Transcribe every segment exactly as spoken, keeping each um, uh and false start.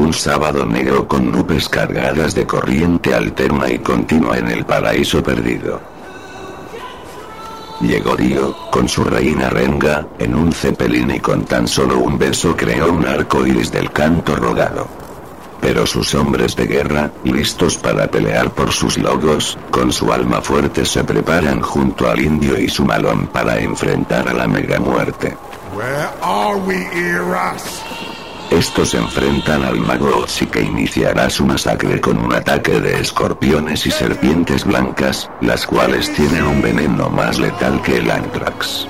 un sábado negro con nubes cargadas de corriente alterna y continua en el paraíso perdido. Llegó Dio, con su reina Renga, en un cepelín y con tan solo un beso creó un arco iris del canto rogado. Pero sus hombres de guerra, listos para pelear por sus logos, con su alma fuerte se preparan junto al indio y su malón para enfrentar a la mega muerte. Where are we, Eras? Estos enfrentan al mago Otzi, que iniciará su masacre con un ataque de escorpiones y serpientes blancas, las cuales tienen un veneno más letal que el Anthrax.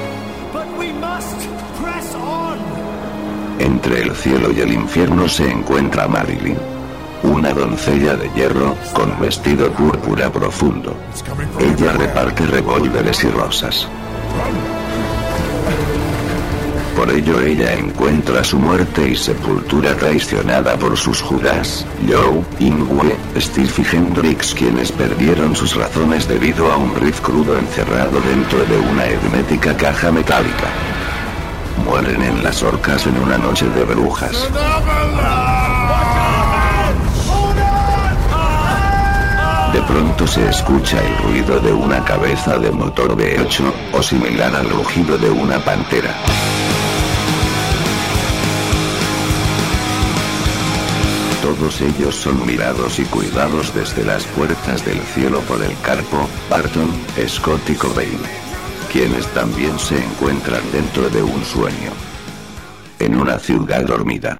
Entre el cielo y el infierno se encuentra Marilyn, una doncella de hierro, con vestido púrpura profundo. Ella reparte revólveres y rosas. Por ello ella encuentra su muerte y sepultura traicionada por sus Judas, Joe, Ingwe, Steve y Hendrix, quienes perdieron sus razones debido a un riff crudo encerrado dentro de una hermética caja metálica. Mueren en las orcas en una noche de brujas. De pronto se escucha el ruido de una cabeza de motor V ocho, o similar al rugido de una pantera. Todos ellos son mirados y cuidados desde las puertas del cielo por el Carpo, Barton, Scott y Cobain, quienes también se encuentran dentro de un sueño, en una ciudad dormida.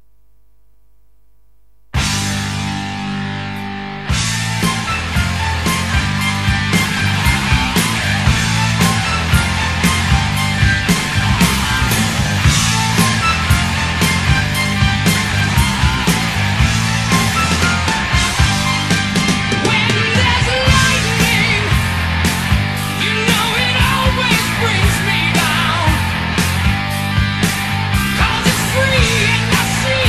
Cause it's free and I see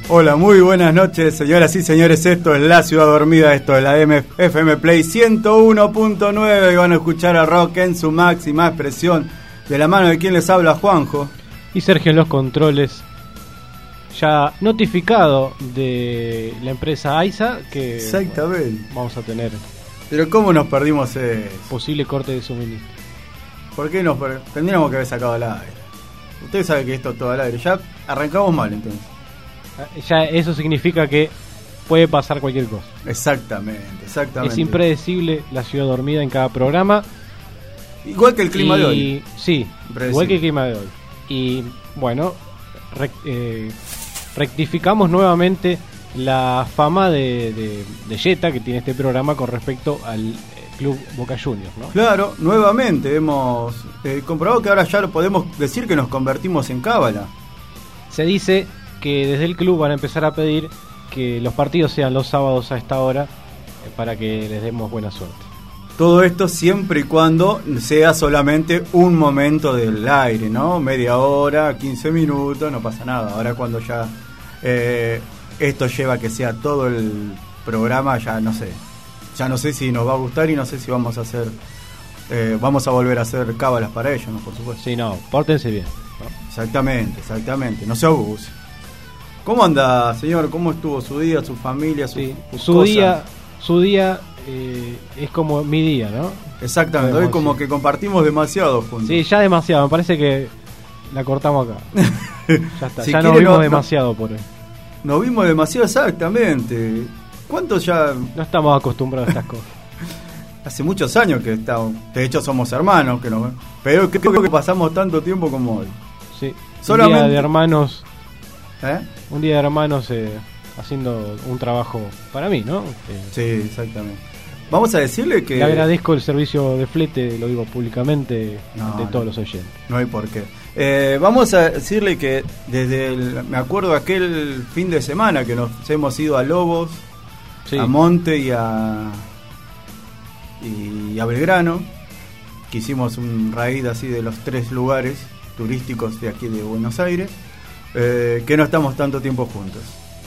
Hola, muy buenas noches, señoras y señores. Esto es La Ciudad Dormida, esto es la M F M Play ciento uno punto nueve y van a escuchar a rock en su máxima expresión, de la mano de quien les habla, Juanjo. Y Sergio en los controles, ya notificado de la empresa AISA que Exactamente. Bueno, vamos a tener Pero ¿cómo nos perdimos eso? Posible corte de suministro. ¿Por qué nos per... Tendríamos que haber sacado al aire. Ustedes saben que esto es todo al aire. Ya arrancamos mal, entonces. Ya eso significa que puede pasar cualquier cosa. Exactamente, exactamente. Es impredecible la ciudad dormida en cada programa. Igual que el clima y, de hoy. Sí, igual que el clima de hoy. Y bueno, rec, eh, rectificamos nuevamente la fama de, de, de Jetta que tiene este programa con respecto al Club Boca Juniors, ¿no? Claro, nuevamente hemos eh, comprobado que ahora ya lo podemos decir que nos convertimos en cábala. Se dice que desde el club van a empezar a pedir que los partidos sean los sábados a esta hora eh, para que les demos buena suerte. Todo esto siempre y cuando sea solamente un momento del aire, ¿no? Media hora, quince minutos, no pasa nada. Ahora cuando ya eh, esto lleva a que sea todo el programa, ya no sé. Ya no sé si nos va a gustar y no sé si vamos a hacer, eh, vamos a volver a hacer cábalas para ellos, ¿no? Por supuesto. Sí, no, pórtense bien, ¿no? Exactamente, exactamente, no se abuse. ¿Cómo anda, señor? ¿Cómo estuvo su día, su familia, su, sí, sus su cosas? día, su día eh, es como mi día, ¿no? Exactamente, hoy como que compartimos demasiado juntos. Sí, ya demasiado, me parece que la cortamos acá. Ya está, si ya nos vimos no, demasiado por hoy. Nos vimos demasiado, exactamente. ¿Cuántos ya...? No estamos acostumbrados a estas cosas. Hace muchos años que estamos, de hecho somos hermanos, que nos, pero creo que pasamos tanto tiempo como hoy. Sí, solamente... un día de hermanos, ¿Eh? un día de hermanos eh, haciendo un trabajo para mí, ¿no? Eh, sí, exactamente. Vamos a decirle que... Le agradezco el servicio de flete, lo digo públicamente, no, ante todos los oyentes. No hay por qué. Eh, vamos a decirle que desde el, me acuerdo aquel fin de semana que nos hemos ido a Lobos, sí, a Monte y a y a Belgrano, que hicimos un raid así de los tres lugares turísticos de aquí de Buenos Aires, eh, que no estamos tanto tiempo juntos.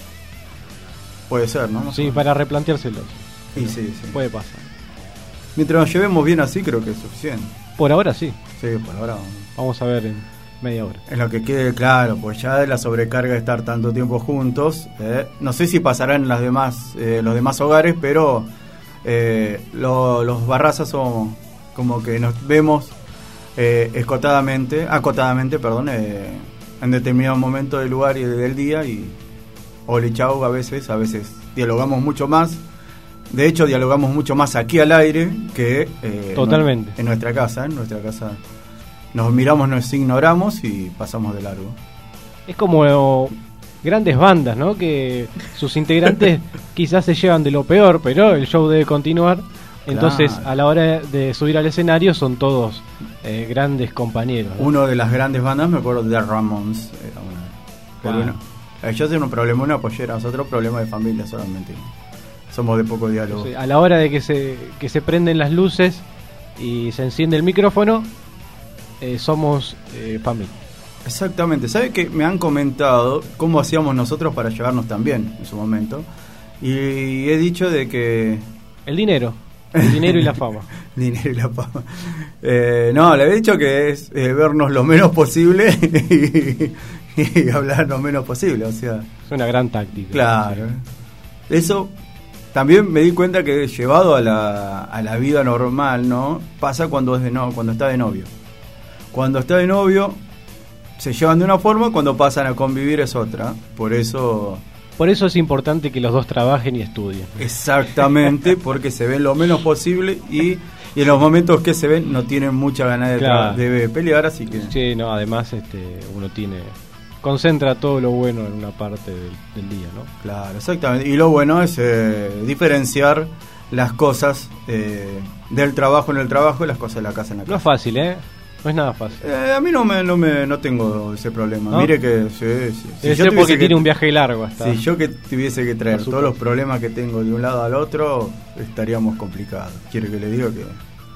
Puede ser, ¿no? Sí, para replanteárselos. Sí, sí, sí. Puede pasar. Mientras nos llevemos bien así, creo que es suficiente. Por ahora sí. Sí, por ahora vamos. Vamos a ver en media hora. En lo que quede claro, pues ya de la sobrecarga de estar tanto tiempo juntos, eh, no sé si pasará en las demás, eh, los demás hogares, pero eh, lo, los Barrazas somos como que nos vemos eh, escotadamente, acotadamente, perdón, eh, en determinado momento del lugar y del día, y ole chau a veces, a veces dialogamos mucho más. De hecho, dialogamos mucho más aquí al aire que eh, totalmente en, en nuestra casa, en nuestra casa. Nos miramos, nos ignoramos y pasamos de largo. Es como grandes bandas, ¿no? Que sus integrantes quizás se llevan de lo peor, pero el show debe continuar. Entonces, claro, a la hora de subir al escenario son todos eh, grandes compañeros, ¿no? Uno de las grandes bandas, me acuerdo de Ramones. Era una, pero claro. Uno, ellos tienen un problema, una pollera, nosotros problema de familia solamente. Somos de poco diálogo. Sí, a la hora de que se, que se prenden las luces y se enciende el micrófono, Eh, somos eh, familia. Exactamente. ¿Sabe que me han comentado cómo hacíamos nosotros para llevarnos tan bien en su momento? Y he dicho de que... El dinero. El dinero y la fama. Dinero y la fama. Eh, no, le he dicho que es eh, vernos lo menos posible y, y hablar lo menos posible. O sea, es una gran táctica. Claro. Sí. Eso... También me di cuenta que llevado a la, a la vida normal, ¿no? Pasa cuando es de no, cuando está de novio. Cuando está de novio se llevan de una forma, cuando pasan a convivir es otra. Por eso... Por eso es importante que los dos trabajen y estudien. Exactamente, porque se ven lo menos posible y, y en los momentos que se ven no tienen mucha ganas de, claro, de pelear, así que... Sí, no, además este, uno tiene... concentra todo lo bueno en una parte del, del día, ¿no? Claro, exactamente. Y lo bueno es eh, diferenciar las cosas eh, del trabajo en el trabajo y las cosas de la casa en la casa. No es fácil, ¿eh? No es nada fácil. Eh, a mí no me, no me no tengo ese problema. ¿No? Mire que sí, sí. Si Debe ser porque que, tiene un viaje largo hasta. Si yo que tuviese que traer todos los problemas que tengo de un lado al otro, estaríamos complicados. Quiere que le diga que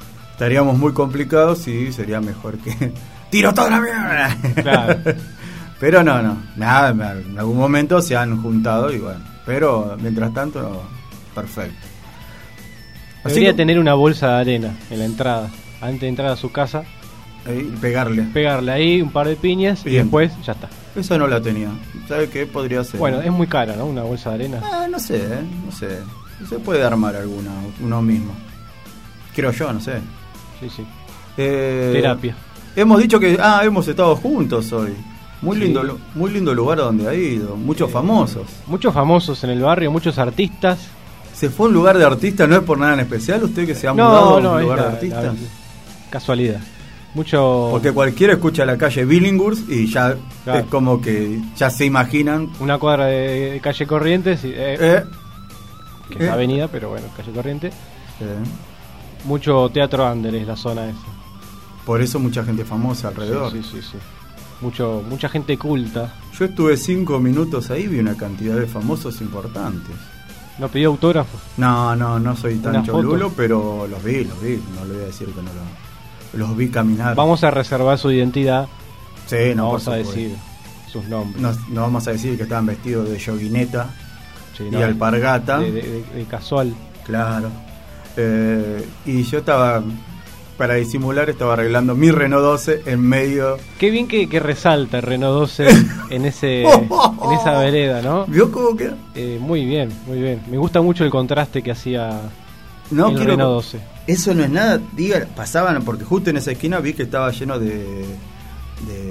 estaríamos muy complicados y sería mejor que tiro toda la mierda. Claro. Pero no, no, nada, en algún momento se han juntado y bueno, pero mientras tanto, no, perfecto. Así Debería que, tener una bolsa de arena en la entrada, antes de entrar a su casa, ahí, pegarle. pegarle ahí un par de piñas Bien. y después ya está. Esa no la tenía. ¿Sabe qué podría ser? Bueno, es muy cara, ¿no? Una bolsa de arena. Ah, no sé, eh, no sé. Se puede armar alguna, uno mismo. Creo yo, no sé. Sí, sí. Eh, Terapia. Hemos dicho que, ah, hemos estado juntos hoy. Muy Sí. lindo, lu- muy lindo lugar donde ha ido. Muchos Eh, famosos. Muchos famosos en el barrio, muchos artistas. ¿Se fue a un lugar de artista? ¿No es por nada en especial? ¿Usted que se ha No, mudado a no, un es lugar de la- artista? la- casualidad. Mucho. Porque cualquiera escucha la calle Billinghurst y ya Claro. es como que ya se imaginan. Una cuadra de, de calle Corrientes, y, eh, Eh, que eh. es avenida, pero bueno, calle Corrientes. eh, Mucho teatro under es la zona esa. por eso mucha gente famosa alrededor. Sí, sí, sí, sí. Mucho, mucha gente culta. Yo estuve cinco minutos ahí y vi una cantidad de famosos importantes. ¿No pidió autógrafo? No, no, no soy tan Una foto. cholulo, pero los vi, los vi. No le voy a decir que no los, los vi caminar. Vamos a reservar su identidad. Sí, No no, vamos por a supuesto. decir sus nombres. No, no vamos a decir que estaban vestidos de yoguineta Sí, y no, alpargata. De, de- de- de casual. Claro. Eh, y yo estaba, para disimular, estaba arreglando mi Renault doce en medio. Qué bien que, que resalta el Renault doce en ese en esa vereda, ¿no? ¿Vio cómo queda? Eh, muy bien, muy bien. Me gusta mucho el contraste que hacía No el quiero. Renault doce. Eso no es nada, diga, pasaban, porque justo en esa esquina vi que estaba lleno de. de.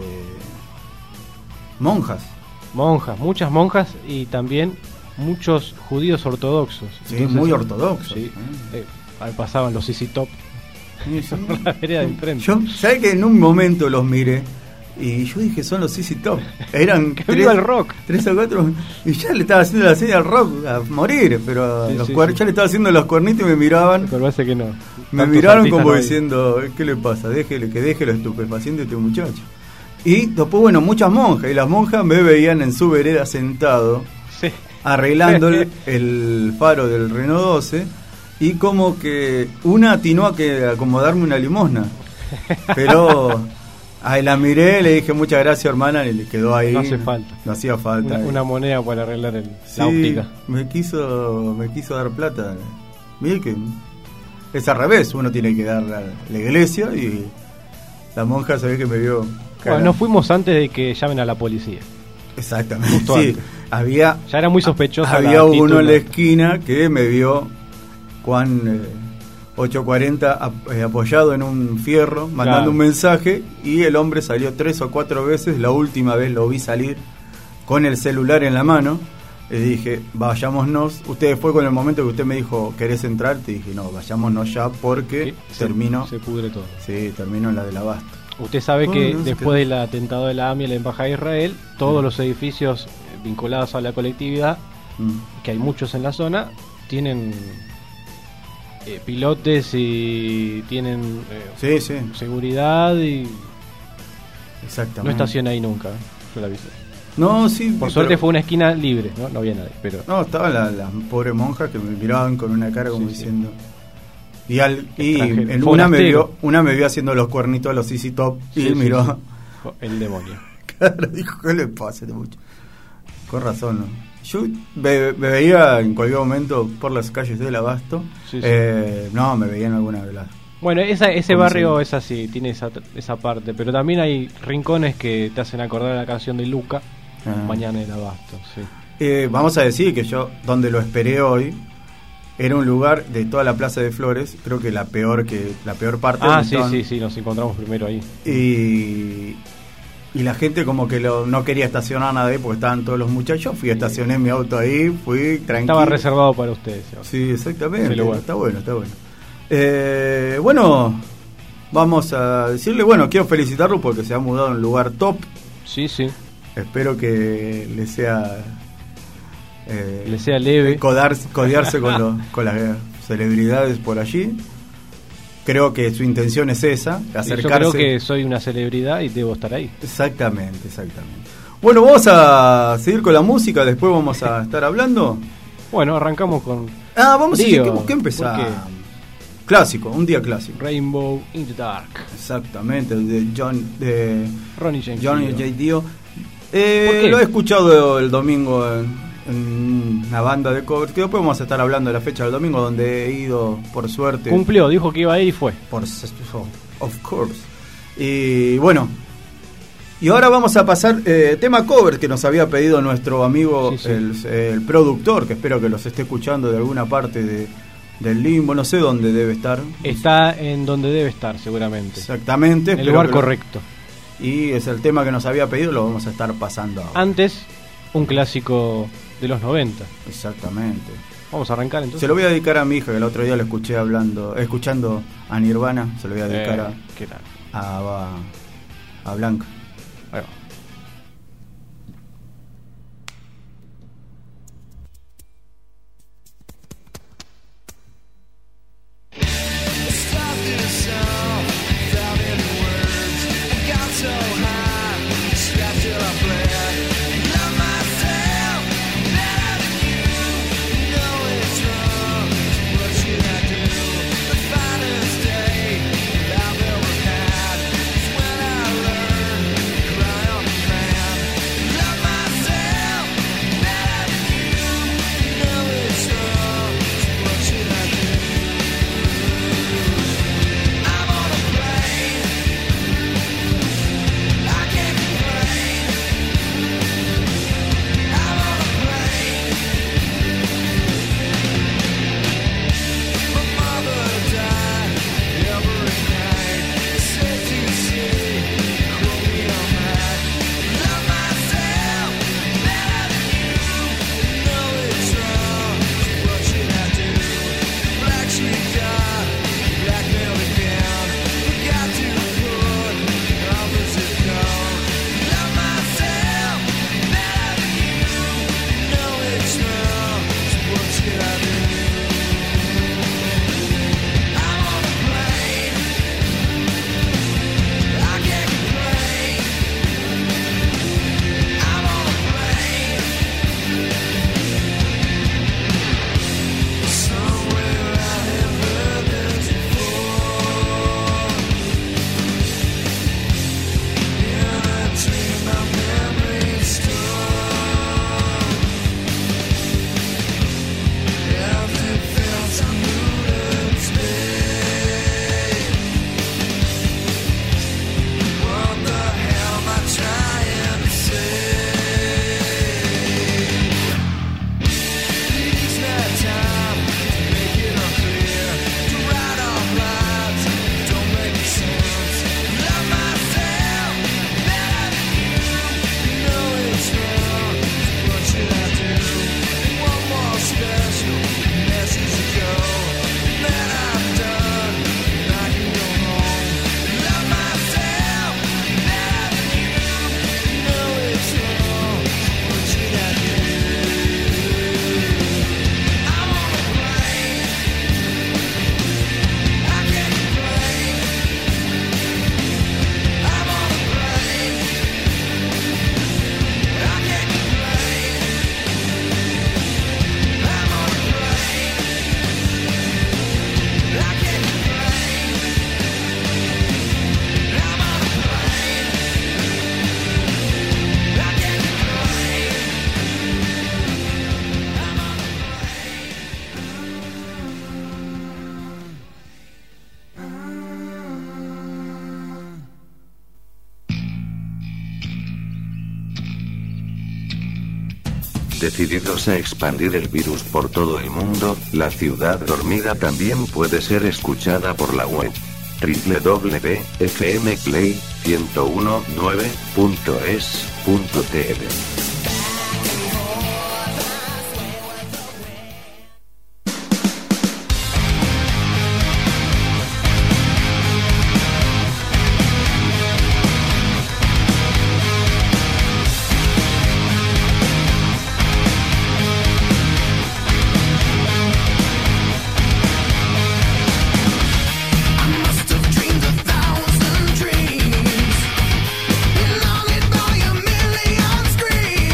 monjas. Monjas, muchas monjas y también muchos judíos ortodoxos. Sí, muy ortodoxos. Sí, Eh. eh, ahí pasaban los C C Top Sí, sí. por la vereda de enfrente. Yo, ¿sabes que en un momento los miré? Y yo dije, son los C C Top. Eran ¡Que tres, viva el rock! tres o cuatro. Y ya le estaba haciendo la serie al rock a morir. Pero Sí, los sí, cuer- sí. ya le estaba haciendo los cuernitos y me miraban. Pero parece que no. Me Tantos miraron artistas como no hay. diciendo, ¿qué le pasa? Déjele, que deje lo estupefaciente este muchacho. Y después, bueno, muchas monjas. Y las monjas me veían en su vereda sentado, Sí. arreglando el, el faro del Renault doce. Y como que una atinó a que a acomodarme una limosna. Pero ahí la miré, le dije muchas gracias, hermana, y le quedó ahí. No hace falta. No hacía falta. Una, una moneda para arreglar el, Sí, la óptica. me quiso, me quiso dar plata. Mire que es al revés, uno tiene que dar a la iglesia y la monja se ve que me vio. cara. Bueno, nos fuimos antes de que llamen a la policía. Exactamente. justo Sí, antes. había Ya era muy sospechosa había la uno actitud, en la ¿no? esquina que me vio Juan eh, ocho cuarenta ap- eh, apoyado en un fierro, mandando Claro. un mensaje, y el hombre salió tres o cuatro veces. La última vez lo vi salir con el celular en la mano. Le dije, vayámonos. Usted fue con el momento que usted me dijo, ¿querés entrar? Te dije, no, vayámonos ya porque Sí, se- termino. Se pudre todo. Sí, termino en la del abasto. Usted sabe Oh, que no, se después quedó. del atentado de la A M I y la Embajada de Israel, todos los edificios eh, vinculados a la colectividad, Mm. que hay muchos en la zona, tienen eh, pilotes y tienen eh, Sí, sí, seguridad y exactamente. no estaciona ahí nunca. ¿eh? Yo la avisé. No, sí. Por pero- suerte fue una esquina libre, ¿no? No había nadie, pero No, estaban las las pobres monjas que me miraban con una cara como Sí, sí. diciendo. Y, al, y Extranjero. en una me, Forastero. vio, una me vio haciendo los cuernitos a los C C Top y Sí, sí, miró. sí. El demonio. Claro, dijo, ¿qué le pasa a este muchacho? Con razón, ¿no? Yo me, me veía en cualquier momento por las calles del Abasto. Sí, sí. Eh, no, me veía en alguna de las. Bueno, esa, ese ¿Cómo barrio se es así, tiene esa, esa parte, pero también hay rincones que te hacen acordar a la canción de Luca, Ah. Mañana en Abasto, sí. Eh, vamos a decir que yo, donde lo esperé hoy, era un lugar de toda la Plaza de Flores, creo que la peor que la peor parte. Ah, donde sí, estaban. sí, sí, nos encontramos primero ahí. Y, y la gente como que lo, no quería estacionar nada ahí porque estaban todos los muchachos. Fui, estacioné mi auto ahí, fui tranquilo. Estaba reservado para ustedes. Sebastián. Sí, exactamente. Ese lugar. Está bueno, está bueno. Eh, bueno, vamos a decirle, bueno, quiero felicitarlo porque se ha mudado a un lugar top. Sí, sí, Espero que le sea... eh, le sea leve. codarse- codearse con, los- con las celebridades por allí. Creo que su intención es esa, Y acercarse. Yo creo que soy una celebridad y debo estar ahí. Exactamente, exactamente. Bueno, vamos a seguir con la música, después vamos a estar hablando. Bueno, arrancamos con Ah, vamos Dio, a decir, ¿qué, qué empezamos? ¿por Clásico, un día clásico. Rainbow in the Dark. Exactamente, de John, de Ronnie James Johnny Dio. J. Dio. Eh, ¿Por qué? Lo he escuchado el domingo en, en una banda de covers, que después vamos a estar hablando de la fecha del domingo, donde he ido, por suerte. Cumplió, dijo que iba a ir y fue. Por, of course. Y bueno, y ahora vamos a pasar eh, tema cover que nos había pedido nuestro amigo, sí, sí. El, el productor, que espero que los esté escuchando de alguna parte de, del limbo, no sé dónde debe estar. Está en donde debe estar, seguramente. Exactamente. En el lugar correcto. Lo, y es el tema que nos había pedido, lo vamos a estar pasando ahora. Antes, un clásico de los noventa. Exactamente. Vamos a arrancar entonces. Se lo voy a dedicar a mi hija, que el otro día lo escuché hablando, escuchando a Nirvana. Se lo voy a dedicar eh, ¿qué tal? a, a, a Blanca. Ahí va. Decididos a expandir el virus por todo el mundo, la ciudad dormida también puede ser escuchada por la web doble u doble u doble u punto f m play ciento diecinueve punto es punto t v. Dreams, belonging by a million screams.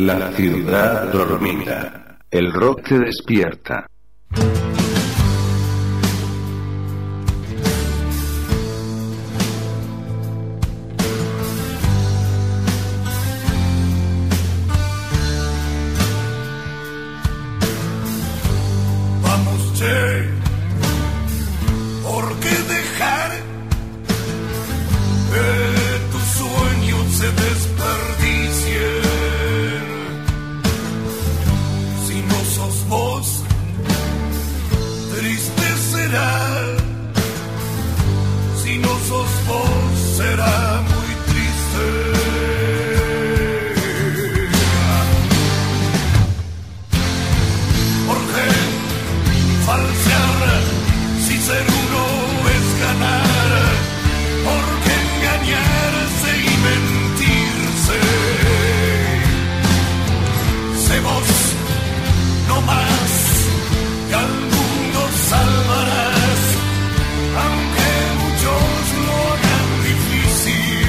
La ciudad dormida. El rock te despierta. Vamos, che, ¿por qué dejar que tus sueños se desperdicien? Si no sos vos, triste será. Si no sos vos, será muy triste. Falsear, si ser uno es ganar, porque engañarse y mentirse. Sé vos, no más, que al mundo salvarás, aunque muchos lo hagan difícil.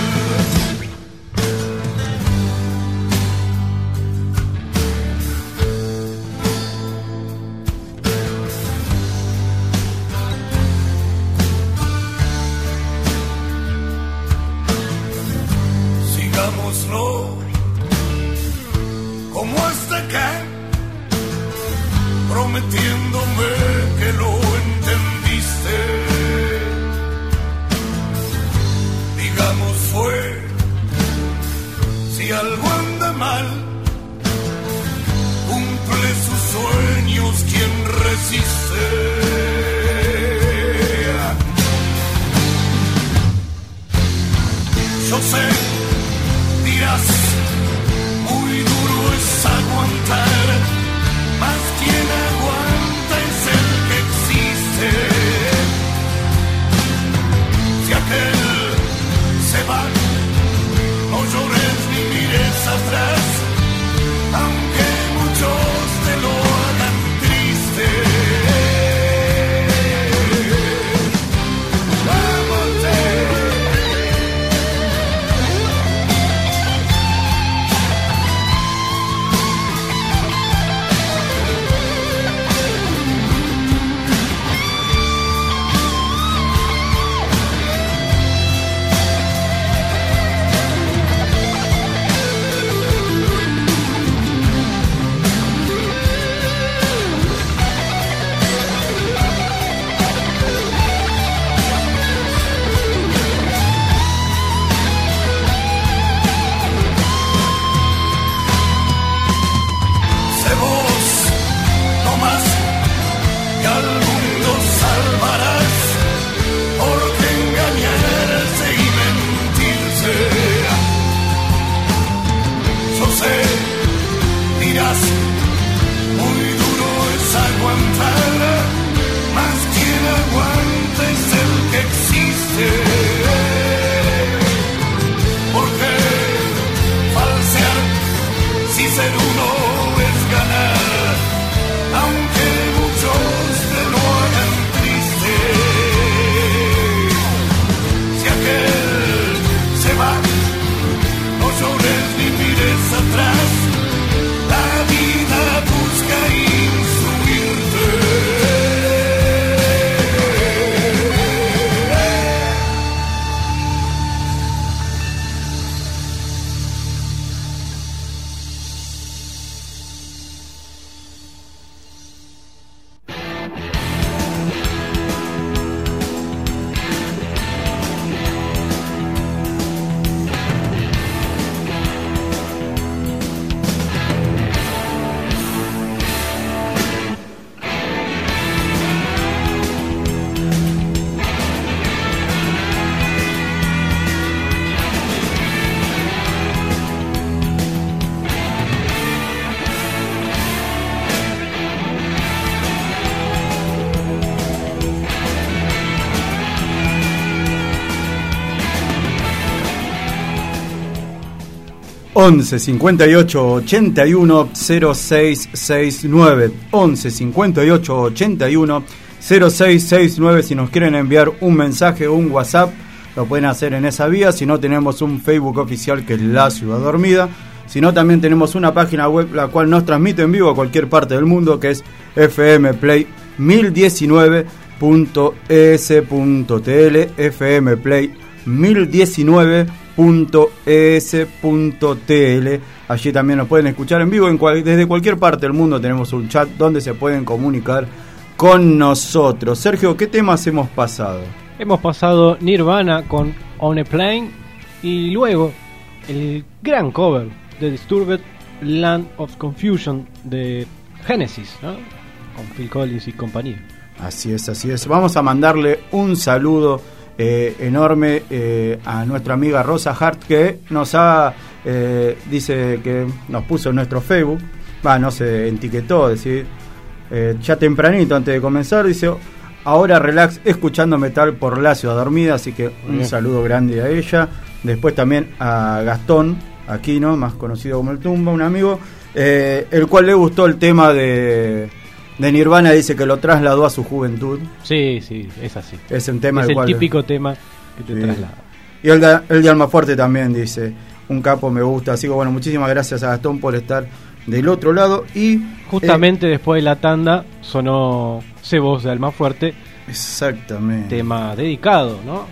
Sigámoslo como hasta acá, prometiéndome que lo entendiste. Digamos fue, si algo anda mal, cumple sus sueños quien resiste. Yo sé, dirás, muy duro es aguantar, mas quien aguanta es el que existe. Si aquel se va, no llores ni mires atrás, aunque muchos te lo hagan triste. once cincuenta y ocho ochenta y uno cero seis sesenta y nueve once cincuenta y ocho ochenta y uno cero seis sesenta y nueve. Si nos quieren enviar un mensaje o un WhatsApp, lo pueden hacer en esa vía. Si no, tenemos un Facebook oficial que es La Ciudad Dormida. sino también tenemos una página web la cual nos transmite en vivo a cualquier parte del mundo, que es f m play mil diecinueve punto e s punto t l, f m play mil diecinueve punto e s punto t l. Allí también nos pueden escuchar en vivo en cual, desde cualquier parte del mundo. Tenemos un chat donde se pueden comunicar con nosotros. Sergio, ¿qué temas hemos pasado? Hemos pasado Nirvana con On a Plane y luego el gran cover de Disturbed, Land of Confusion de Genesis, ¿no? Con Phil Collins y compañía. Así es, así es. Vamos a mandarle un saludo eh, enorme eh, a nuestra amiga Rosa Hart, que nos ha, eh, dice que nos puso en nuestro Facebook, va, no se etiquetó, decir, eh, ya tempranito antes de comenzar, dice, ahora relax escuchando metal por la ciudad dormida, así que un Bien. saludo grande a ella. Después también a Gastón Aquino, más conocido como el Tumba, un amigo, eh, el cual le gustó el tema de, de Nirvana, dice que lo trasladó a su juventud. Sí, sí, es así. Es un tema es el, el cual, típico tema que te sí. traslada. Y el de, el de Almafuerte también dice, un capo, me gusta. Así que bueno, muchísimas gracias a Gastón por estar del otro lado. Y justamente eh, después de la tanda sonó Se Voz de Almafuerte. Exactamente. Tema dedicado, ¿no?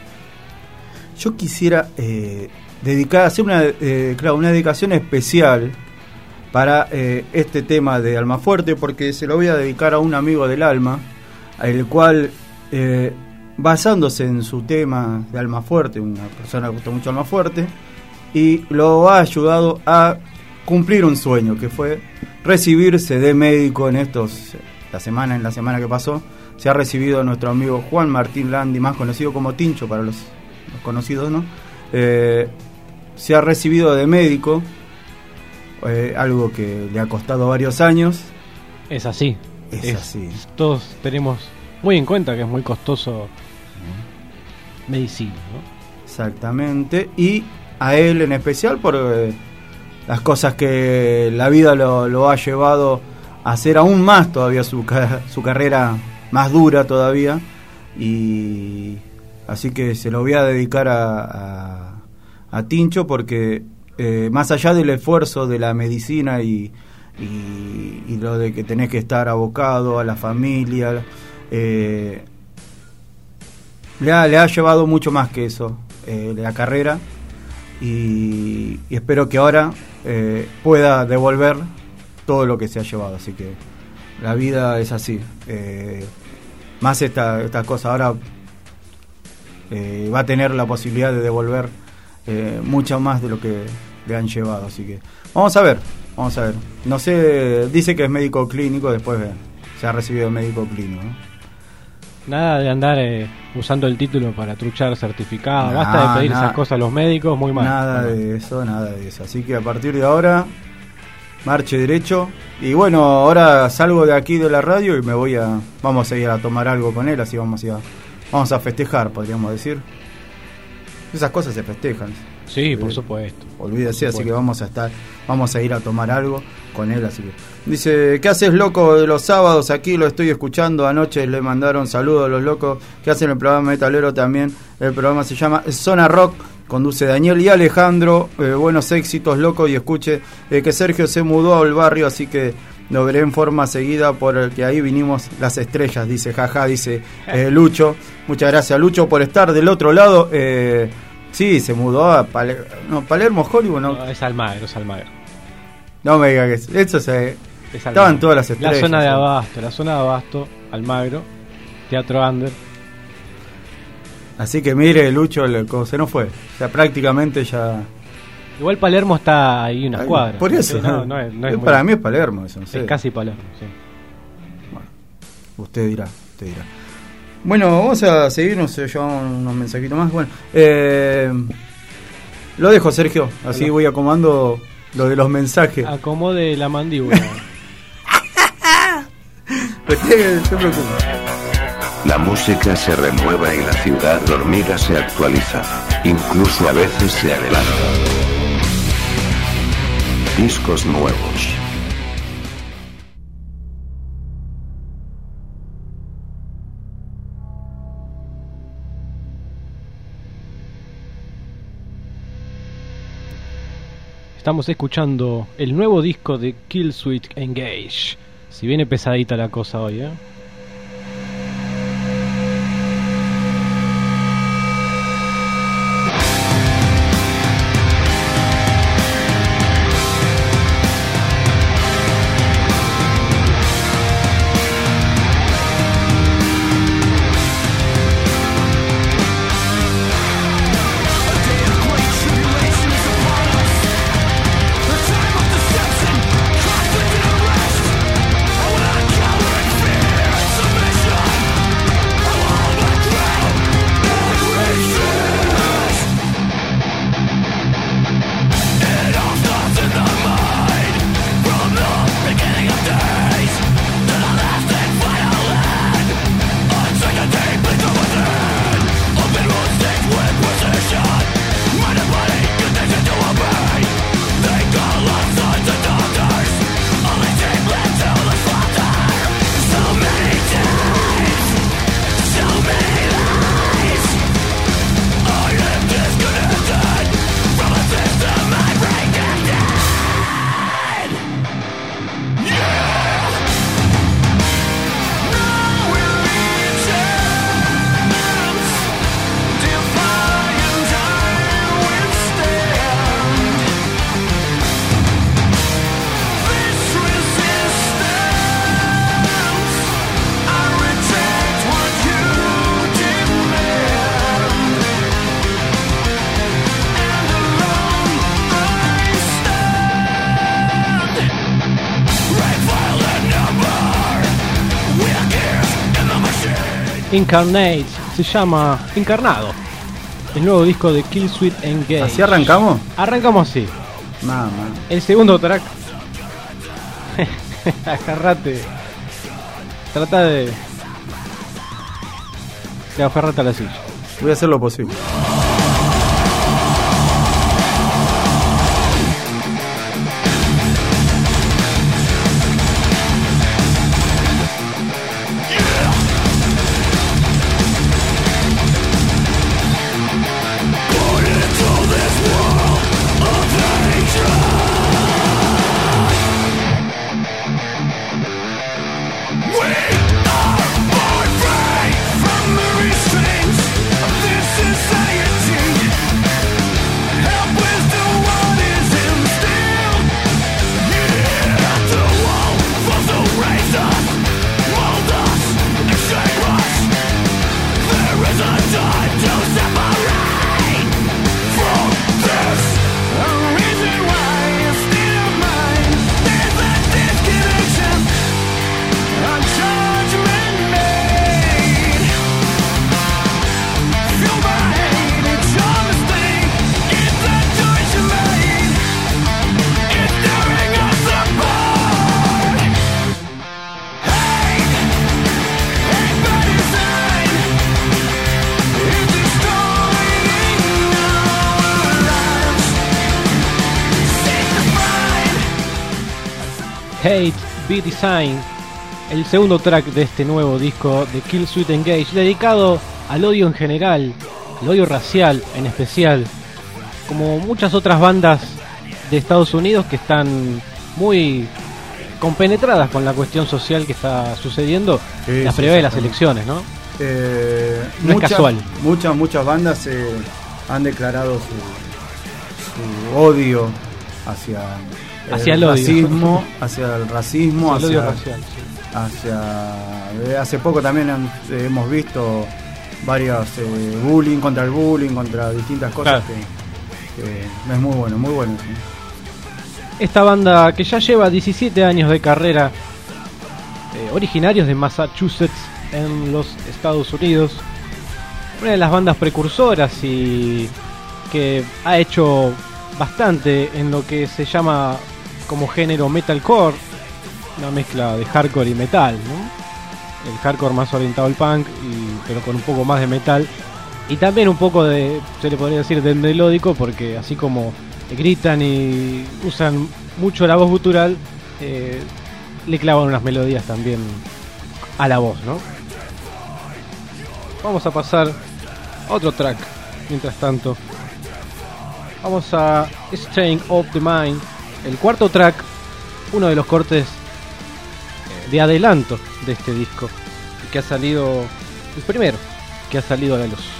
Yo quisiera eh, dedicar, hacer una, eh, claro, una dedicación especial para eh, este tema de Almafuerte, porque se lo voy a dedicar a un amigo del alma, el cual, eh, basándose en su tema de Almafuerte, una persona que gusta mucho Almafuerte, y lo ha ayudado a cumplir un sueño, que fue recibirse de médico en estos, la semana, en la semana que pasó. Se ha recibido a nuestro amigo Juan Martín Landi, más conocido como Tincho para los, los conocidos, ¿no? Eh, se ha recibido de médico, eh, algo que le ha costado varios años. Es así. Es, es así. Todos tenemos muy en cuenta que es muy costoso uh-huh. medicina, ¿no? Exactamente. Y a él en especial por eh, las cosas que la vida lo, lo ha llevado a hacer aún más todavía su, su carrera más dura todavía, y así que se lo voy a dedicar a, a, a Tincho, porque eh, más allá del esfuerzo de la medicina y, y, y lo de que tenés que estar abocado a la familia, eh, le, ha, le ha llevado mucho más que eso, eh, la carrera, y, y espero que ahora eh, pueda devolver todo lo que se ha llevado. Así que la vida es así, eh, más esta, esta cosa ahora eh, va a tener la posibilidad de devolver eh, mucho más de lo que le han llevado, así que vamos a ver, vamos a ver. No sé, dice que es médico clínico, después eh, se ha recibido de médico clínico, ¿no? Nada de andar eh, usando el título para truchar certificado, nah, basta de pedir nada, esas cosas a los médicos, muy mal. Nada de eso, nada de eso, así que a partir de ahora marche derecho. Y bueno, ahora salgo de aquí de la radio y me voy a, vamos a ir a tomar algo con él, así vamos a ir a, vamos a festejar, podríamos decir. Esas cosas se festejan. Sí, por supuesto. Olvídese, así que vamos a estar, vamos a ir a tomar algo con él, así que dice, ¿qué haces, loco, de los sábados? Aquí lo estoy escuchando, anoche le mandaron saludos a los locos que hacen el programa metalero también. El programa se llama Zona Rock, conduce Daniel y Alejandro, eh, buenos éxitos, loco, y escuche eh, que Sergio se mudó al barrio, así que lo veré en forma seguida, por el que ahí vinimos las estrellas, dice, jaja, dice eh, Lucho. Muchas gracias, Lucho, por estar del otro lado. eh, sí, se mudó a Palermo, no, Palermo, Hollywood, no, no es Almagro, es Almagro. No me diga que es, eso se, estaban todas las estrellas. La zona de ¿sí? Abasto, la zona de Abasto, Almagro, Teatro Under. Así que mire, Lucho, como se nos fue, o sea, prácticamente ya. Igual Palermo está ahí unas cuadras. Por eso, no, no es, no es para muy... mí es Palermo, eso no sé. Es casi Palermo, sí. Bueno, usted dirá, usted dirá. Bueno, vamos a seguir, no sé, llevamos unos mensajitos más. Bueno, eh, lo dejo, Sergio, así Hola. Voy acomodando lo de los mensajes. Acomode la mandíbula. Usted se preocupa. La música se renueva y la ciudad dormida se actualiza. Incluso a veces se adelanta. Discos nuevos. Estamos escuchando el nuevo disco de Killswitch Engage. Si viene pesadita la cosa hoy, ¿eh? Incarnate, se llama Encarnado, el nuevo disco de Killswitch Engage. ¿Así arrancamos? Arrancamos así. Mamá. El segundo track. Agarrate. Trata de. de aferrarte a la silla. Voy a hacer lo posible. Hate Be Design, el segundo track de este nuevo disco de Killswitch Engage, dedicado al odio en general, al odio racial en especial, como muchas otras bandas de Estados Unidos que están muy compenetradas con la cuestión social que está sucediendo en las Sí, previas de sí, las sí. elecciones, ¿no? Eh, No es muchas, casual. Muchas, muchas bandas eh, han declarado su, su odio hacia Hacia el odio. racismo, hacia el racismo, El odio hacia, racial, sí. hacia eh, hace poco también han- eh, hemos visto varios eh, bullying contra el bullying, contra distintas cosas Claro. que, que es muy bueno, muy bueno. Sí. Esta banda que ya lleva diecisiete años de carrera, eh, originarios de Massachusetts en los Estados Unidos, una de las bandas precursoras y que ha hecho bastante en lo que se llama como género metalcore, una mezcla de hardcore y metal, ¿no? El hardcore más orientado al punk, y, pero con un poco más de metal, y también un poco de, se le podría decir, de melódico, porque así como gritan y usan mucho la voz gutural, eh, le clavan unas melodías también a la voz, ¿no? Vamos a pasar a otro track mientras tanto. Vamos a Strain of the Mind, el cuarto track, uno de los cortes de adelanto de este disco, que ha salido, el primero que ha salido a la luz.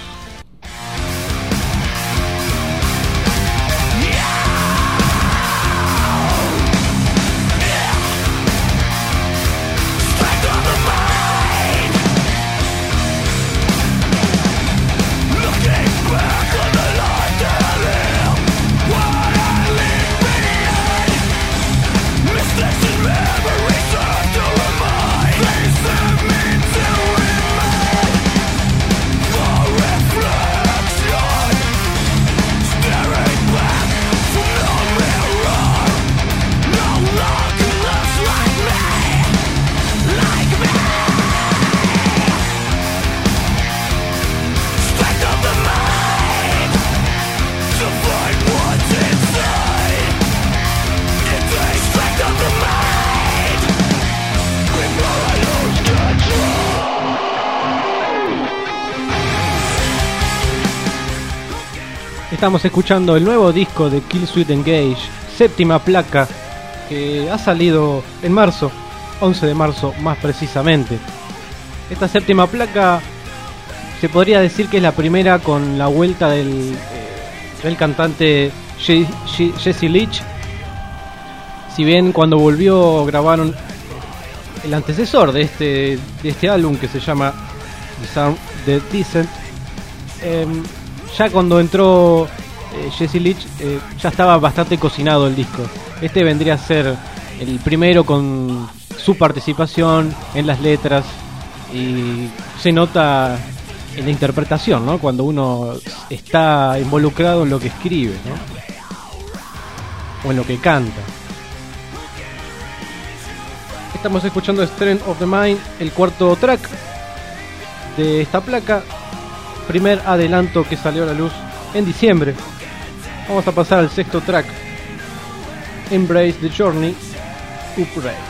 Estamos escuchando el nuevo disco de Killswitch Engage, séptima placa, que ha salido en marzo, once de marzo más precisamente. Esta séptima placa se podría decir que es la primera con la vuelta del, eh, del cantante Je- Je- Jesse Leach. Si bien cuando volvió grabaron el antecesor de este, de este álbum, que se llama The Sound the Descent, eh, ya cuando entró eh, Jesse Leach eh, ya estaba bastante cocinado el disco. Este vendría a ser el primero con su participación en las letras, y se nota en la interpretación, ¿no? Cuando uno está involucrado en lo que escribe, ¿no? O en lo que canta. Estamos escuchando Strength of the Mind, el cuarto track de esta placa, primer adelanto que salió a la luz en diciembre. Vamos a pasar al sexto track, Embrace the Journey, Upgrade.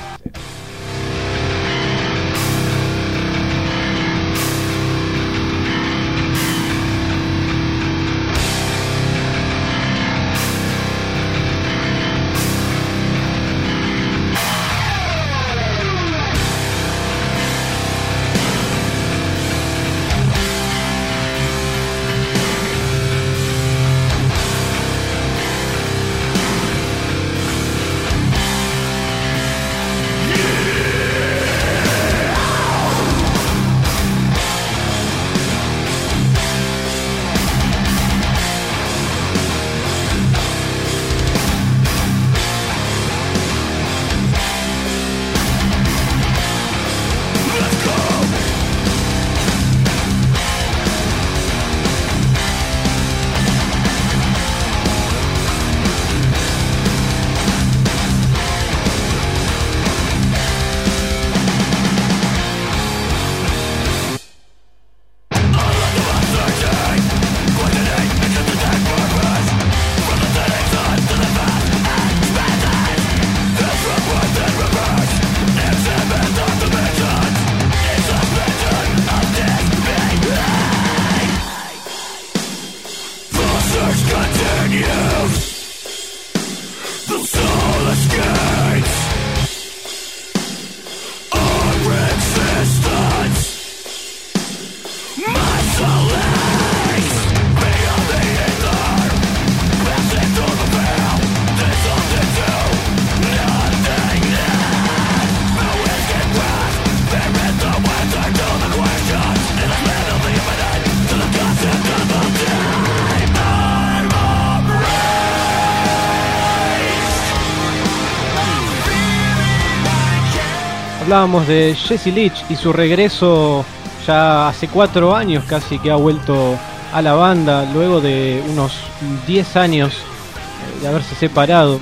Hablábamos de Jesse Leach y su regreso ya hace cuatro años casi que ha vuelto a la banda luego de unos diez años de haberse separado.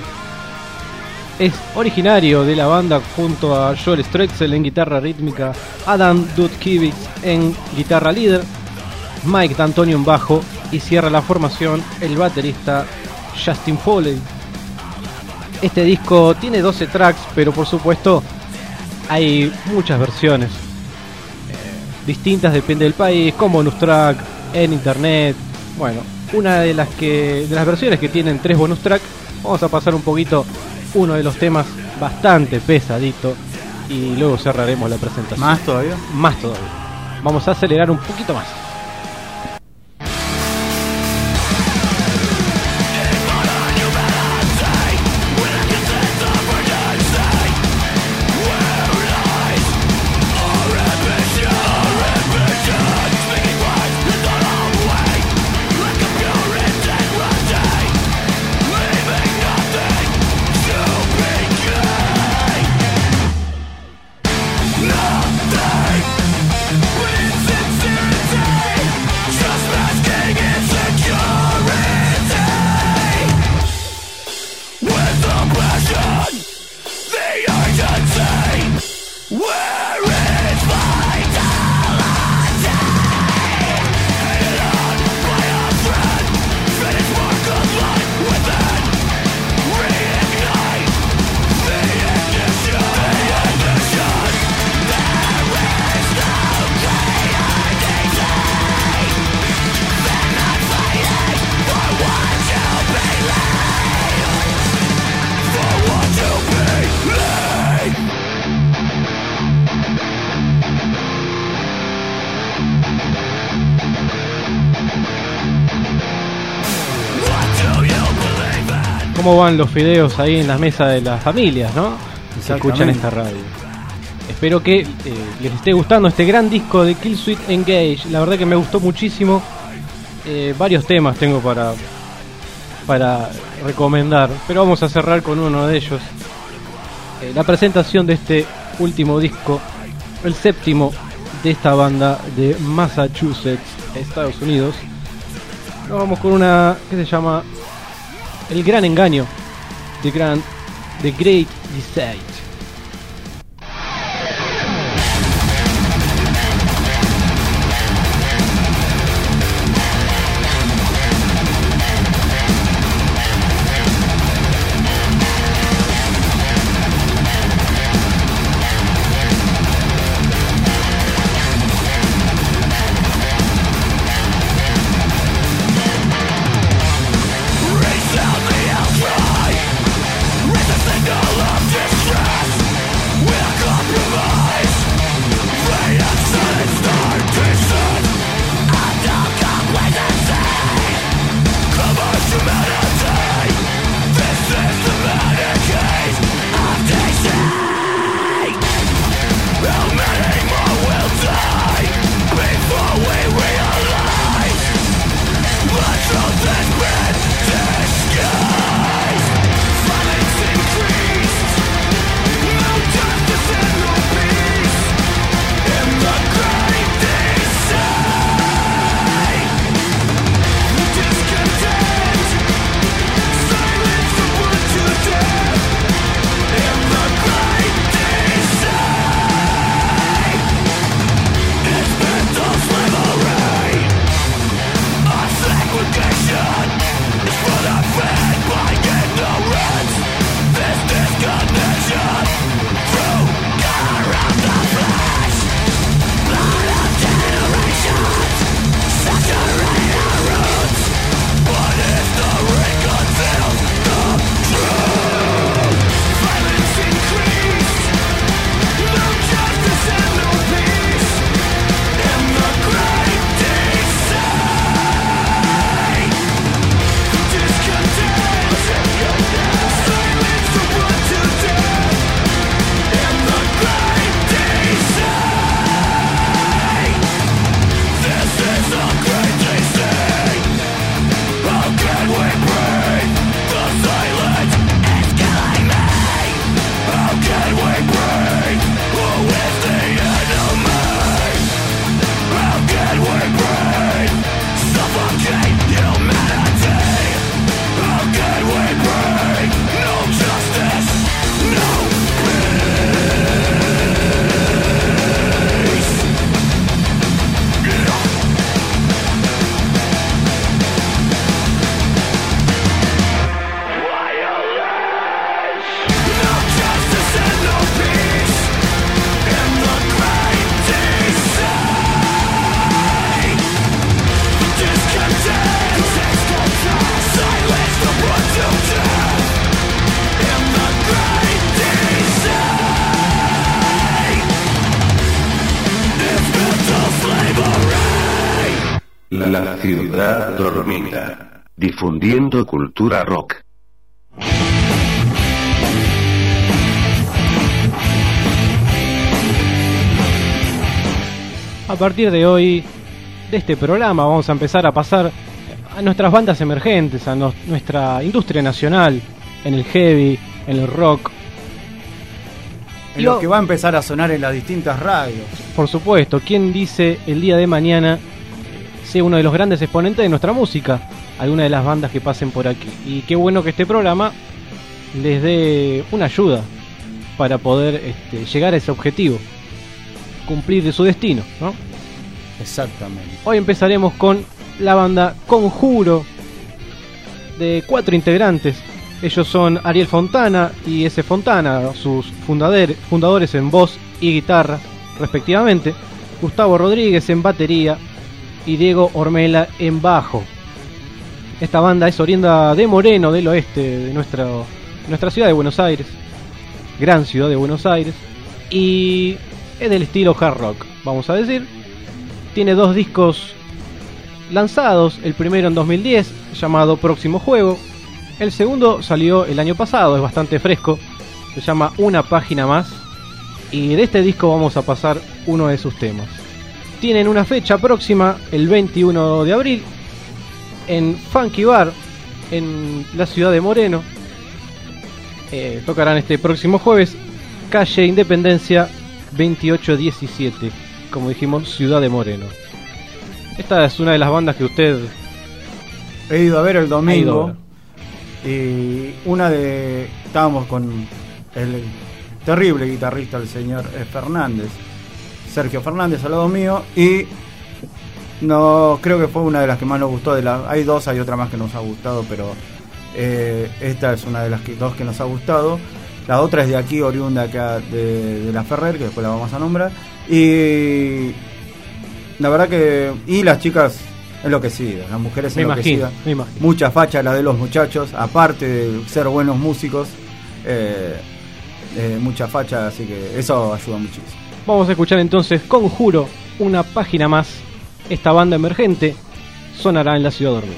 Es originario de la banda junto a Joel Strexel en guitarra rítmica, Adam Dutkiewicz en guitarra líder, Mike D'Antonio en bajo, y cierra la formación el baterista Justin Foley. Este disco tiene doce tracks, pero por supuesto hay muchas versiones eh, distintas, depende del país, con bonus track, en internet. Bueno, una de las que de las versiones que tienen tres bonus track. Vamos a pasar un poquito uno de los temas bastante pesadito y luego cerraremos la presentación. ¿Más todavía? Más todavía. Vamos a acelerar un poquito más. ¿Cómo van los fideos ahí en las mesas de las familias, no? Se escuchan esta radio. Espero que eh, les esté gustando este gran disco de Killswitch Engage. La verdad que me gustó muchísimo. Eh, varios temas tengo para para recomendar, pero vamos a cerrar con uno de ellos. Eh, la presentación de este último disco, el séptimo de esta banda de Massachusetts, Estados Unidos. Nos vamos con una que se llama El Gran Engaño, The, Grand, The Great Deceit. Raise out the outcry, raise a signal of distress. La ciudad dormida. Difundiendo cultura rock. A partir de hoy, de este programa, vamos a empezar a pasar a nuestras bandas emergentes, a no, nuestra industria nacional, en el heavy, en el rock. En lo que va a empezar a sonar en las distintas radios. Por supuesto, ¿quién dice el día de mañana sea uno de los grandes exponentes de nuestra música? Alguna de las bandas que pasen por aquí. Y qué bueno que este programa les dé una ayuda para poder este, llegar a ese objetivo, cumplir su destino, ¿no? Exactamente. Hoy empezaremos con la banda Conjuro, de cuatro integrantes. Ellos son Ariel Fontana y S. Fontana, sus fundadores, fundadores en voz y guitarra, respectivamente. Gustavo Rodríguez en batería y Diego Ormela en bajo. Esta banda es oriunda de Moreno, del oeste, de nuestra, nuestra ciudad de Buenos Aires, gran ciudad de Buenos Aires, y es del estilo hard rock, vamos a decir. Tiene dos discos lanzados, el primero en dos mil diez, llamado Próximo Juego. El segundo salió el año pasado, es bastante fresco, se llama Una Página Más, y de este disco vamos a pasar uno de sus temas. Tienen una fecha próxima, el veintiuno de abril, en Funky Bar, en la ciudad de Moreno. Eh, tocarán este próximo jueves, calle Independencia veintiocho diecisiete, como dijimos, ciudad de Moreno. Esta es una de las bandas que usted... He ido a ver el domingo. Y una de... Estábamos con el terrible guitarrista, el señor Fernández, Sergio Fernández, al lado mío. Y no creo que fue una de las que más nos gustó. De la, hay dos, hay otra más que nos ha gustado, pero eh, esta es una de las que, dos que nos ha gustado. La otra es de aquí, oriunda acá de, de la Ferrer, que después la vamos a nombrar. Y la verdad que... Y las chicas enloquecidas, las mujeres me enloquecidas. Imagino, me imagino. Mucha facha la de los muchachos, aparte de ser buenos músicos, eh, eh, mucha facha, así que eso ayuda muchísimo. Vamos a escuchar entonces Conjuro, Una Página Más. Esta banda emergente sonará en la ciudad dormida.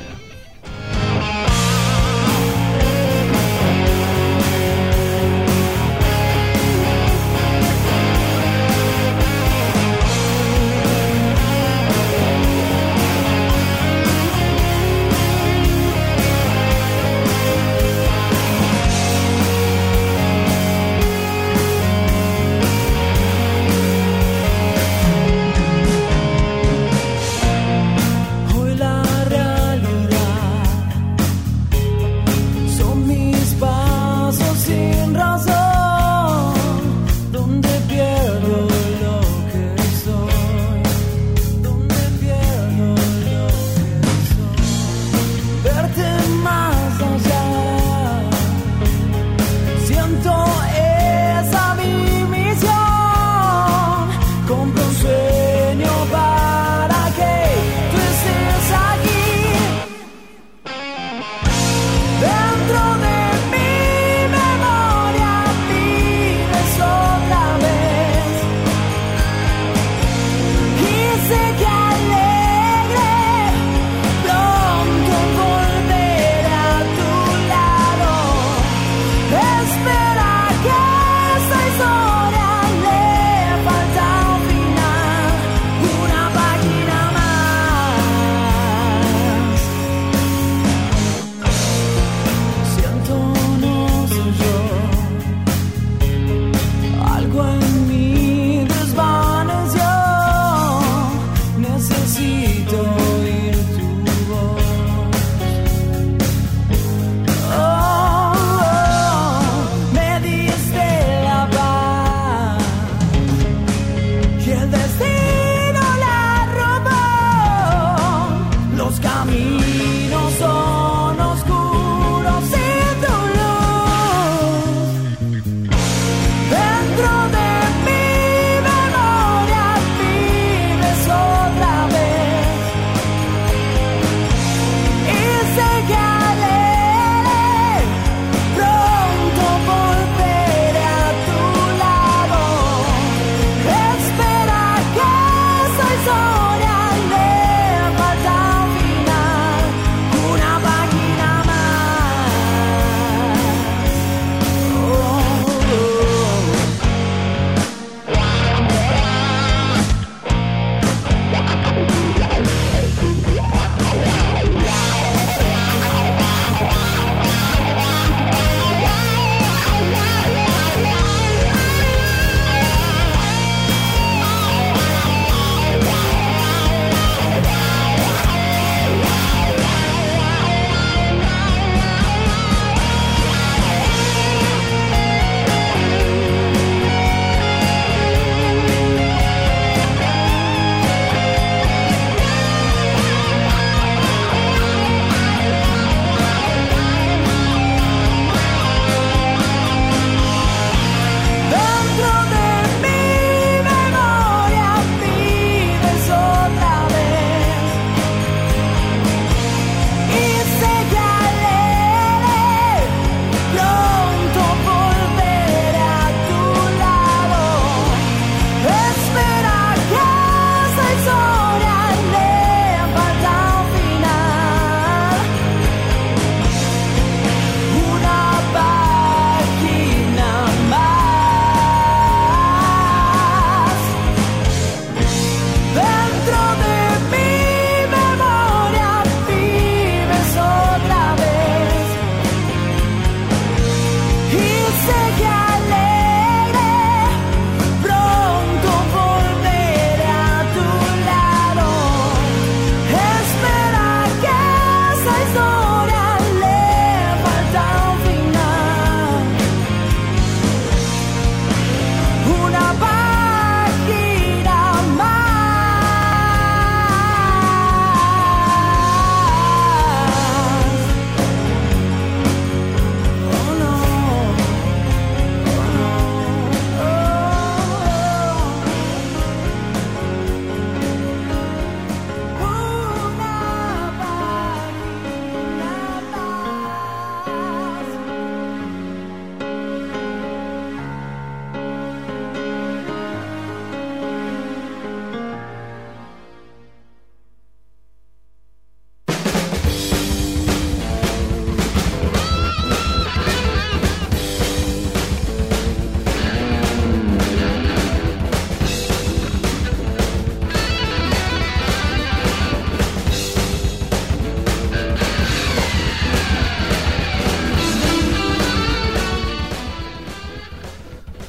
Hoy la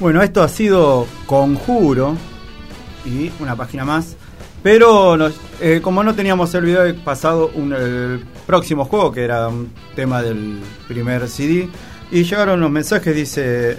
Bueno, esto ha sido Conjuro y una página más. Pero nos, eh, como no teníamos el video pasado, un, el próximo juego, que era un tema del primer C D, y llegaron los mensajes, dice: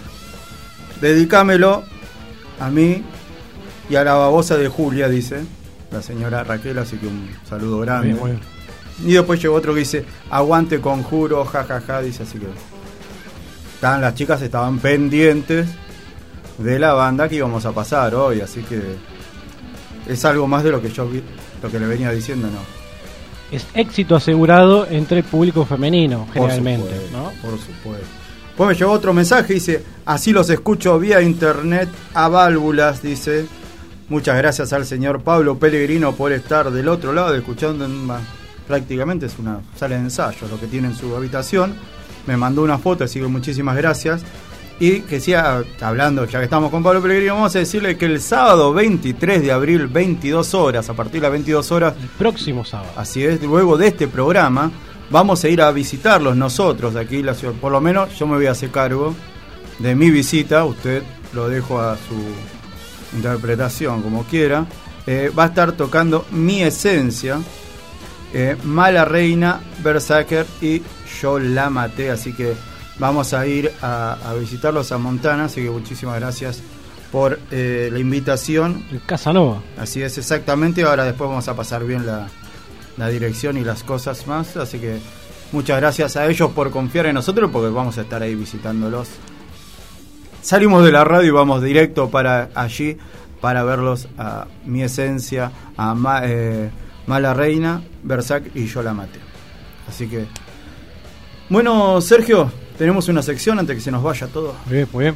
dedicámelo a mí y a la babosa de Julia, dice la señora Raquel, así que un saludo grande. Bien, bien. Y después llegó otro que dice: aguante Conjuro, jajaja, ja, ja, dice, así que estaban, las chicas estaban pendientes de la banda que íbamos a pasar hoy, así que es algo más de lo que yo vi, lo que le venía diciendo, ¿no? Es éxito asegurado entre el público femenino, generalmente, por supuesto, ¿no? Por supuesto. Pues me llegó otro mensaje, dice: así los escucho vía internet a válvulas, dice. Muchas gracias al señor Pablo Pellegrino por estar del otro lado, escuchando en una, prácticamente es una sala de ensayo lo que tiene en su habitación. Me mandó una foto, así que muchísimas gracias. Y que siga hablando, ya que estamos con Pablo Pellegrino, vamos a decirle que el sábado veintitrés de abril, veintidós horas, a partir de las veintidós horas, el próximo sábado, así es, luego de este programa, vamos a ir a visitarlos nosotros aquí en la ciudad. Por lo menos yo me voy a hacer cargo de mi visita, usted lo dejo a su interpretación como quiera. Eh, va a estar tocando Mi Esencia, eh, Mala Reina, Berserker y Yo La Maté, así que vamos a ir a, a visitarlos a Montana, así que muchísimas gracias por eh, la invitación. En Casanova. Así es, exactamente. Ahora después vamos a pasar bien la, la dirección y las cosas más. Así que muchas gracias a ellos por confiar en nosotros, porque vamos a estar ahí visitándolos. Salimos de la radio y vamos directo para allí para verlos a Mi Esencia, a Ma, eh, Mala Reina, Berserk y Yo La Maté. Así que, bueno, Sergio, tenemos una sección antes que se nos vaya todo. Muy bien, muy bien.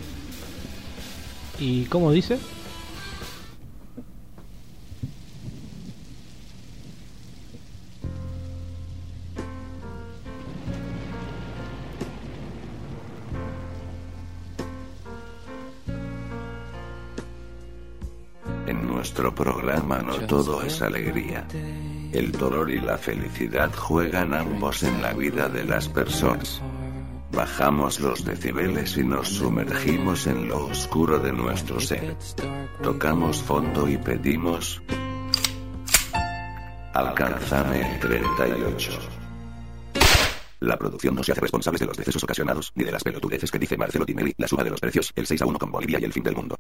¿Y cómo dice? En nuestro programa no todo es alegría. El dolor y la felicidad juegan ambos en la vida de las personas. Bajamos los decibeles y nos sumergimos en lo oscuro de nuestro ser. Tocamos fondo y pedimos: alcánzame el treinta y ocho. La producción no se hace responsable de los decesos ocasionados, ni de las pelotudeces que dice Marcelo Tinelli, la suma de los precios, el seis a uno con Bolivia y el fin del mundo.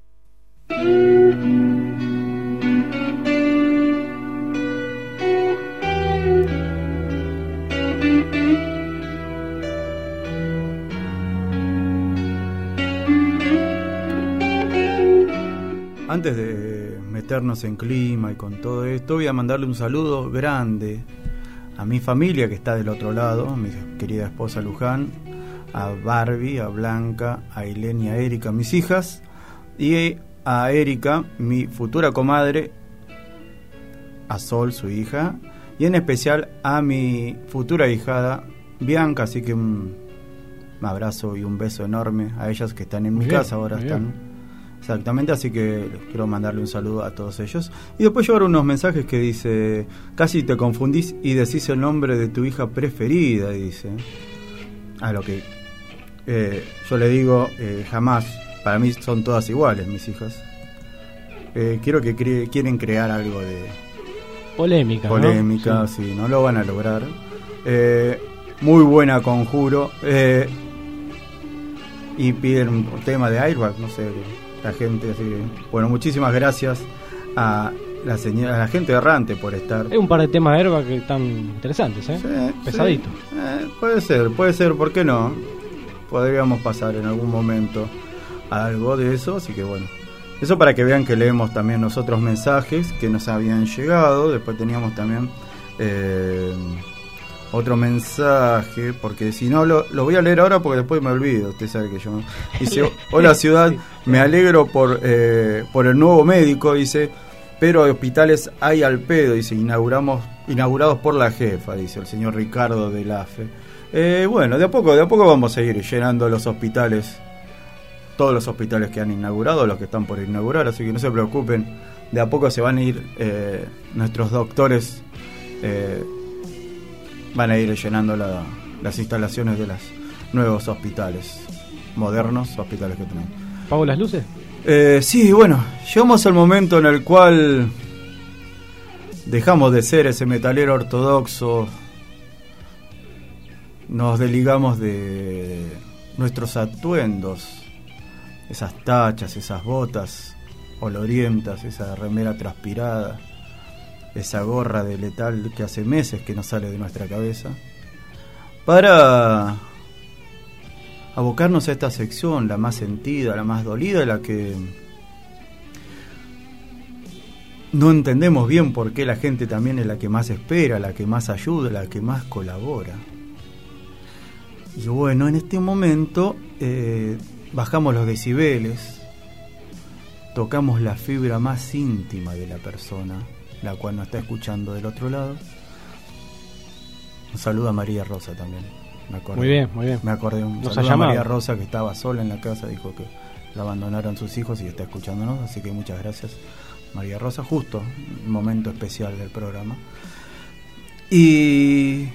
Antes de meternos en clima y con todo esto, voy a mandarle un saludo grande a mi familia que está del otro lado, a mi querida esposa Luján, a Barbie, a Blanca, a Ailén y a Erika, mis hijas, y a Erika, mi futura comadre, a Sol, su hija, y en especial a mi futura hijada Bianca, así que un, un abrazo y un beso enorme a ellas que están en muy mi bien, casa, ahora muy están... bien. Exactamente, así que quiero mandarle un saludo a todos ellos. Y después llegaron unos mensajes que dice: casi te confundís y decís el nombre de tu hija preferida, dice. A lo que eh, yo le digo, eh, jamás, para mí son todas iguales mis hijas. Eh, quiero que cre- quieren crear algo de polémica, polémica, ¿no? sí, no lo van a lograr. Eh, muy buena Conjuro. Eh, y piden un tema de Airbag, no sé, la gente, así que, bueno, muchísimas gracias a la señora, a la gente errante por estar. Hay un par de temas de Herba que están interesantes, ¿eh? Sí, Pesadito. sí. Eh, puede ser, puede ser, ¿por qué no? Podríamos pasar en algún momento algo de eso, así que bueno. Eso para que vean que leemos también nosotros mensajes que nos habían llegado. Después teníamos también eh, otro mensaje, porque si no lo, lo voy a leer ahora porque después me olvido. Usted sabe que yo... Dice: hola ciudad, me alegro por, eh, por el nuevo médico, dice, pero hospitales hay al pedo, dice, inauguramos inaugurados por la jefa, dice el señor Ricardo de la F E. Eh, bueno, de a poco, de a poco vamos a ir llenando los hospitales, todos los hospitales que han inaugurado, los que están por inaugurar, así que no se preocupen, de a poco se van a ir eh, nuestros doctores, eh, van a ir llenando la, las instalaciones de los nuevos hospitales, modernos hospitales que tenemos. ¿Apago las luces? Eh, sí, bueno, llegamos al momento en el cual dejamos de ser ese metalero ortodoxo, nos desligamos de nuestros atuendos, esas tachas, esas botas olorientas, esa remera transpirada, esa gorra de letal que hace meses que no sale de nuestra cabeza, para abocarnos a esta sección, la más sentida, la más dolida, la que no entendemos bien por qué la gente también es la que más espera, la que más ayuda, la que más colabora. Y bueno, en este momento eh, bajamos los decibeles, tocamos la fibra más íntima de la persona, la cual nos está escuchando del otro lado. Un saludo a María Rosa también. Me acordé, muy bien, muy bien. Me acordé un Nos saludo ha a María llamado. Rosa, que estaba sola en la casa, dijo que la abandonaron sus hijos y está escuchándonos, así que muchas gracias, María Rosa. Justo un momento especial del programa. Y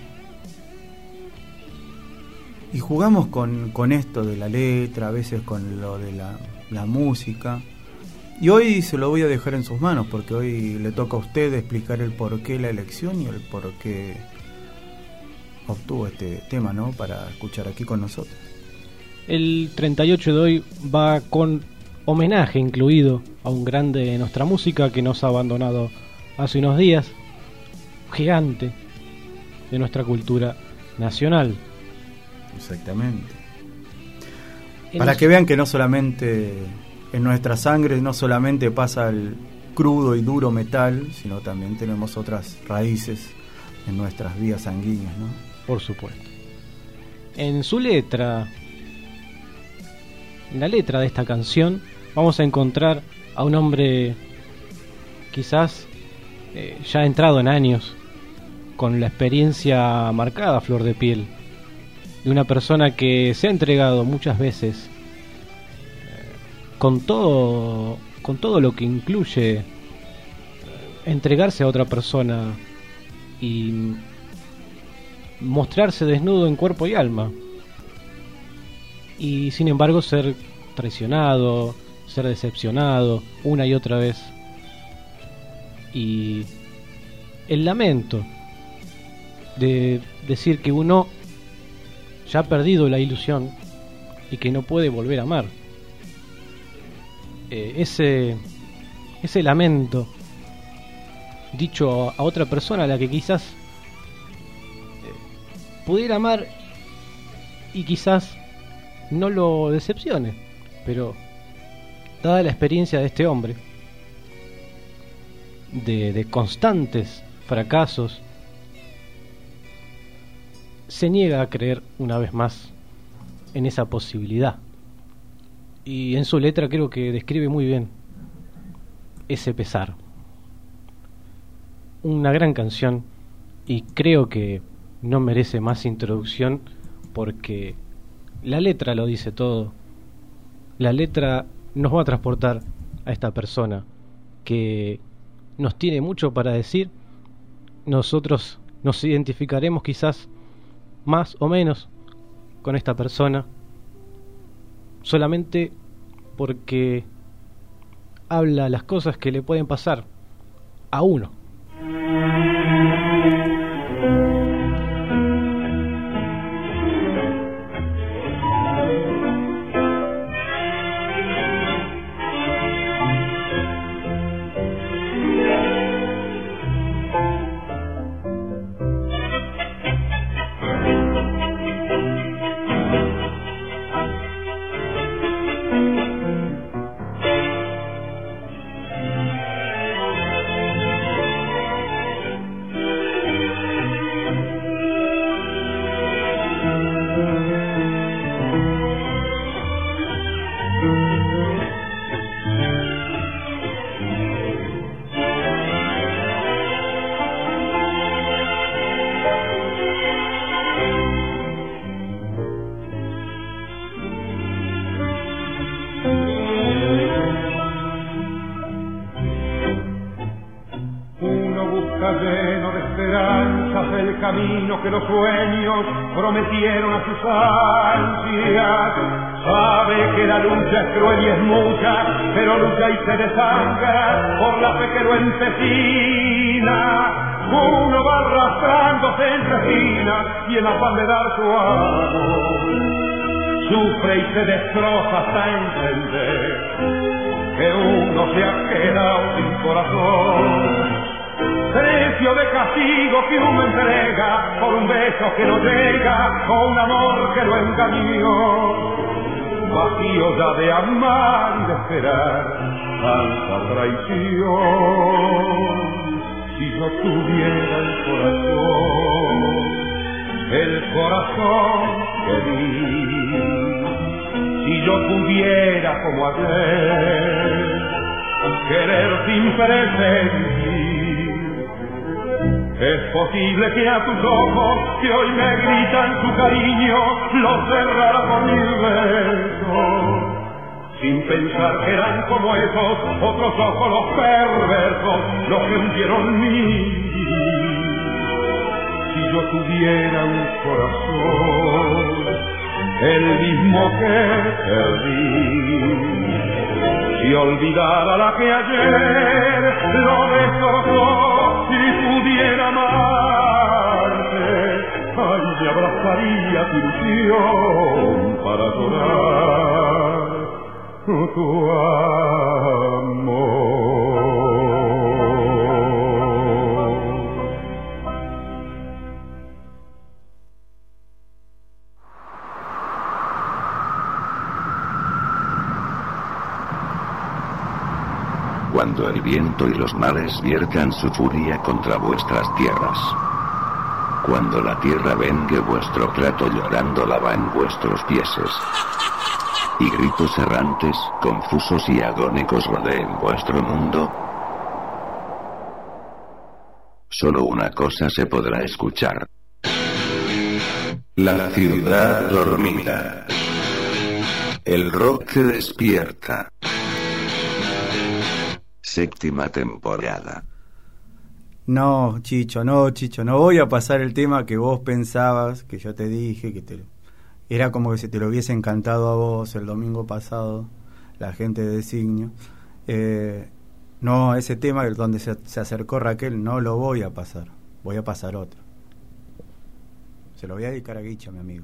y jugamos con, con esto de la letra, a veces con lo de la, la música. Y hoy se lo voy a dejar en sus manos, porque hoy le toca a usted explicar el porqué la elección y el porqué obtuvo este tema, ¿no?, para escuchar aquí con nosotros. El treinta y ocho de hoy va con homenaje incluido a un grande de nuestra música que nos ha abandonado hace unos días, gigante de nuestra cultura nacional. Exactamente. En Para los... que vean que no solamente en nuestra sangre, no solamente pasa el crudo y duro metal, sino también tenemos otras raíces en nuestras vías sanguíneas, ¿no? Por supuesto. En su letra, en la letra de esta canción, vamos a encontrar a un hombre quizás eh, ya entrado en años, con la experiencia marcada a flor de piel, de una persona que se ha entregado muchas veces eh, con todo, con todo lo que incluye eh, entregarse a otra persona y mostrarse desnudo en cuerpo y alma, y sin embargo ser traicionado, ser decepcionado una y otra vez, y el lamento de decir que uno ya ha perdido la ilusión y que no puede volver a amar. Eh, ese ese lamento dicho a, a otra persona a la que quizás pudiera amar y quizás no lo decepcione, pero dada la experiencia de este hombre de, de constantes fracasos, se niega a creer una vez más en esa posibilidad, y en su letra creo que describe muy bien ese pesar. Una gran canción, y creo que no merece más introducción porque la letra lo dice todo. La letra nos va a transportar a esta persona que nos tiene mucho para decir. Nosotros nos identificaremos quizás más o menos con esta persona solamente porque habla las cosas que le pueden pasar a uno. está lleno de esperanzas el camino que los sueños prometieron a sus ansias. Sabe que la lucha es cruel y es mucha, pero lucha y se desangra por la fe que lo empecina. Uno va arrastrándose entre espinas y en afán de dar su amor sufre y se destroza hasta entender que uno se ha quedado sin corazón. Precio de castigo que uno entrega por un beso que no llega, o un amor que lo engañó. Vacío ya de amar y de esperar tanta traición. Si yo tuviera el corazón, el corazón que di, si yo pudiera como ayer querer sin presentir, es posible que a tus ojos que hoy me gritan su cariño los cerrara con mis besos, sin pensar que eran como esos otros ojos los perversos los que hundieron mi vivir. Si yo tuviera un corazón, el mismo que perdí, si olvidara la que ayer lo destrozó, si pudiera amarte, ay, me abrazaría tu ilusión para llorar tu amor. Cuando el viento y los mares viertan su furia contra vuestras tierras, cuando la tierra vengue vuestro trato llorando lava en vuestros pieses, y gritos errantes, confusos y agónicos rodeen vuestro mundo, solo una cosa se podrá escuchar: la ciudad dormida, el rock que despierta. Séptima temporada. No, Chicho, no, Chicho, no voy a pasar el tema que vos pensabas, que yo te dije, que te era como que si te lo hubiese encantado a vos el domingo pasado, la gente de Designio. Eh, no, ese tema donde se, se acercó Raquel, no lo voy a pasar, voy a pasar otro. Se lo voy a dedicar a Guicho, mi amigo.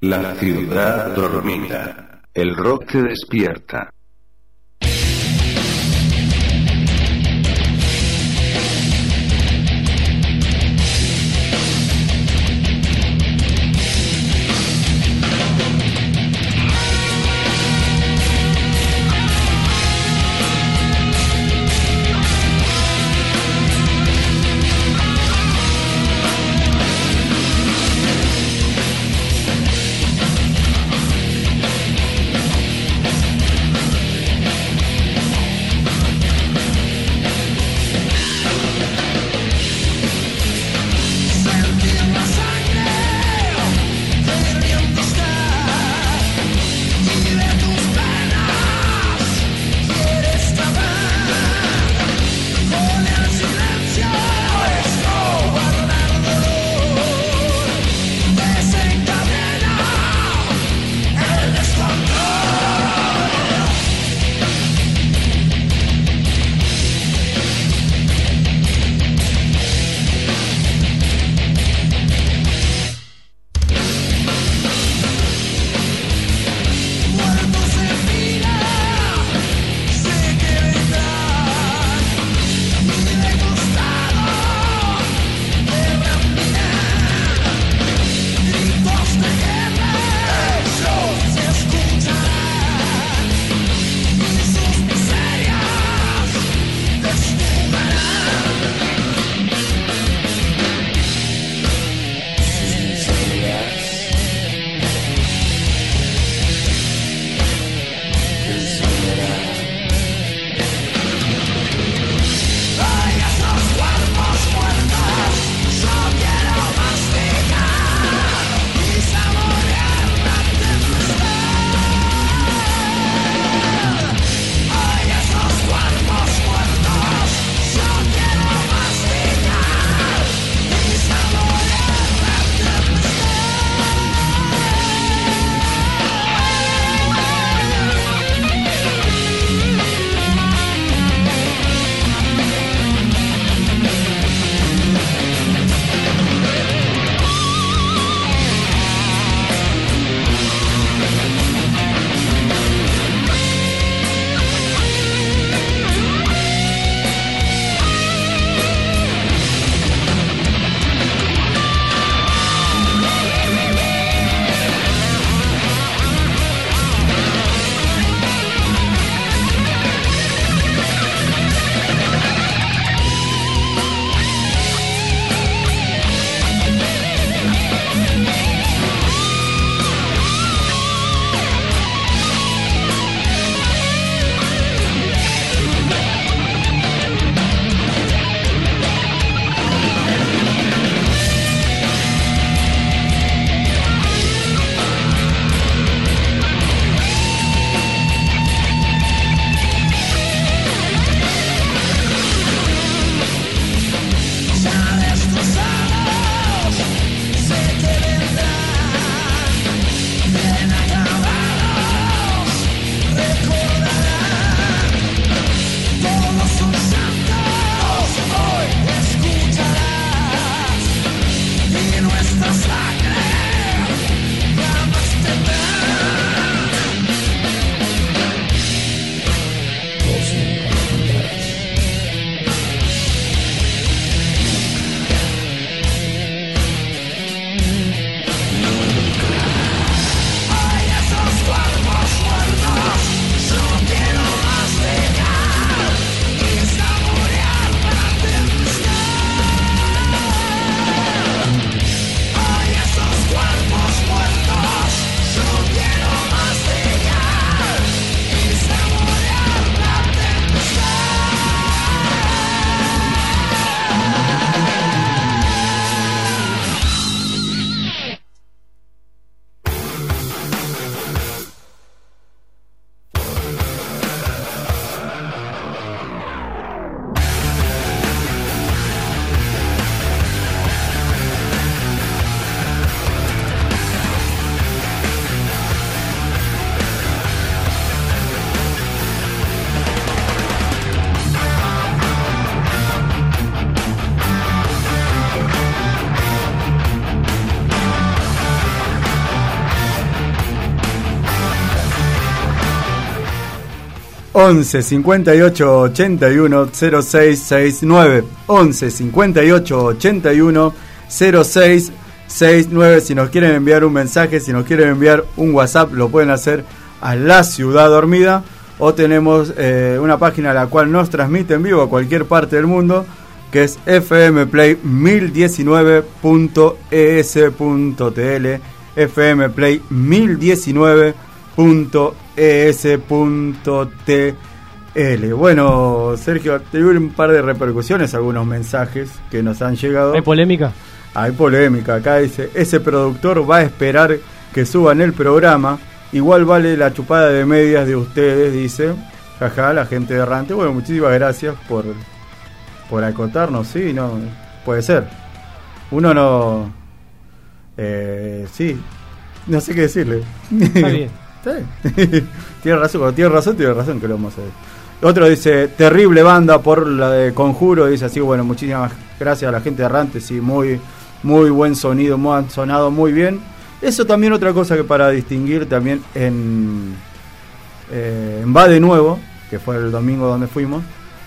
La ciudad dormida. El rock te despierta. once cincuenta y ocho ochenta y uno cero seis sesenta y nueve. once cincuenta y ocho ochenta y uno cero seis sesenta y nueve. Si nos quieren enviar un mensaje, si nos quieren enviar un WhatsApp, lo pueden hacer a La Ciudad Dormida. O tenemos eh, una página a la cual nos transmite en vivo a cualquier parte del mundo, que es f m play mil diecinueve punto e s punto t l. f m play mil diecinueve punto e s punto t l. Bueno, Sergio, te doy un par de repercusiones, algunos mensajes que nos han llegado. ¿Hay polémica? Hay polémica. Acá dice: ese productor va a esperar que suban el programa. Igual vale la chupada de medias de ustedes, dice. Jaja, la gente de Errante. Bueno, muchísimas gracias por, por acotarnos. Sí, no, puede ser. Uno no... Eh, sí, no sé qué decirle. Está bien. Tiene razón, cuando tiene razón, tiene razón que lo vamos a ver. Otro dice: terrible banda por la de Conjuro. Dice así: bueno, muchísimas gracias a la gente de Errante. Sí, muy, muy buen sonido, muy, han sonado muy bien. Eso también otra cosa que para distinguir también en, eh, en Va de Nuevo, que fue el domingo donde fuimos,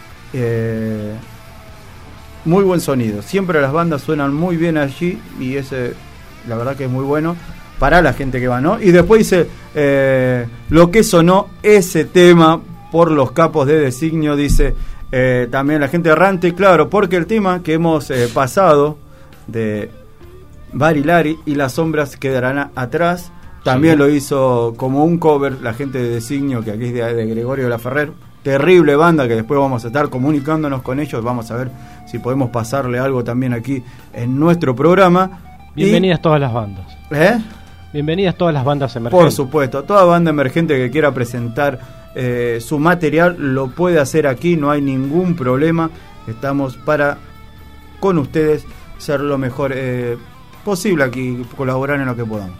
eh, muy buen sonido. Siempre las bandas suenan muy bien allí y ese, la verdad que es muy bueno para la gente que va, ¿no? Y después dice, eh, lo que sonó ese tema por los capos de designio, dice eh, también la gente errante, claro, porque el tema que hemos eh, pasado de Barilari y las sombras quedarán atrás, también sí. Lo hizo como un cover la gente de designio, que aquí es de, de Gregorio Laferrer, terrible banda, que después vamos a estar comunicándonos con ellos, vamos a ver si podemos pasarle algo también aquí en nuestro programa. Bienvenidas y, todas las bandas. ¿Eh? Bienvenidas todas las bandas emergentes. Por supuesto, toda banda emergente que quiera presentar eh, su material lo puede hacer aquí, no hay ningún problema. Estamos para, con ustedes, ser lo mejor eh, posible aquí, colaborar en lo que podamos.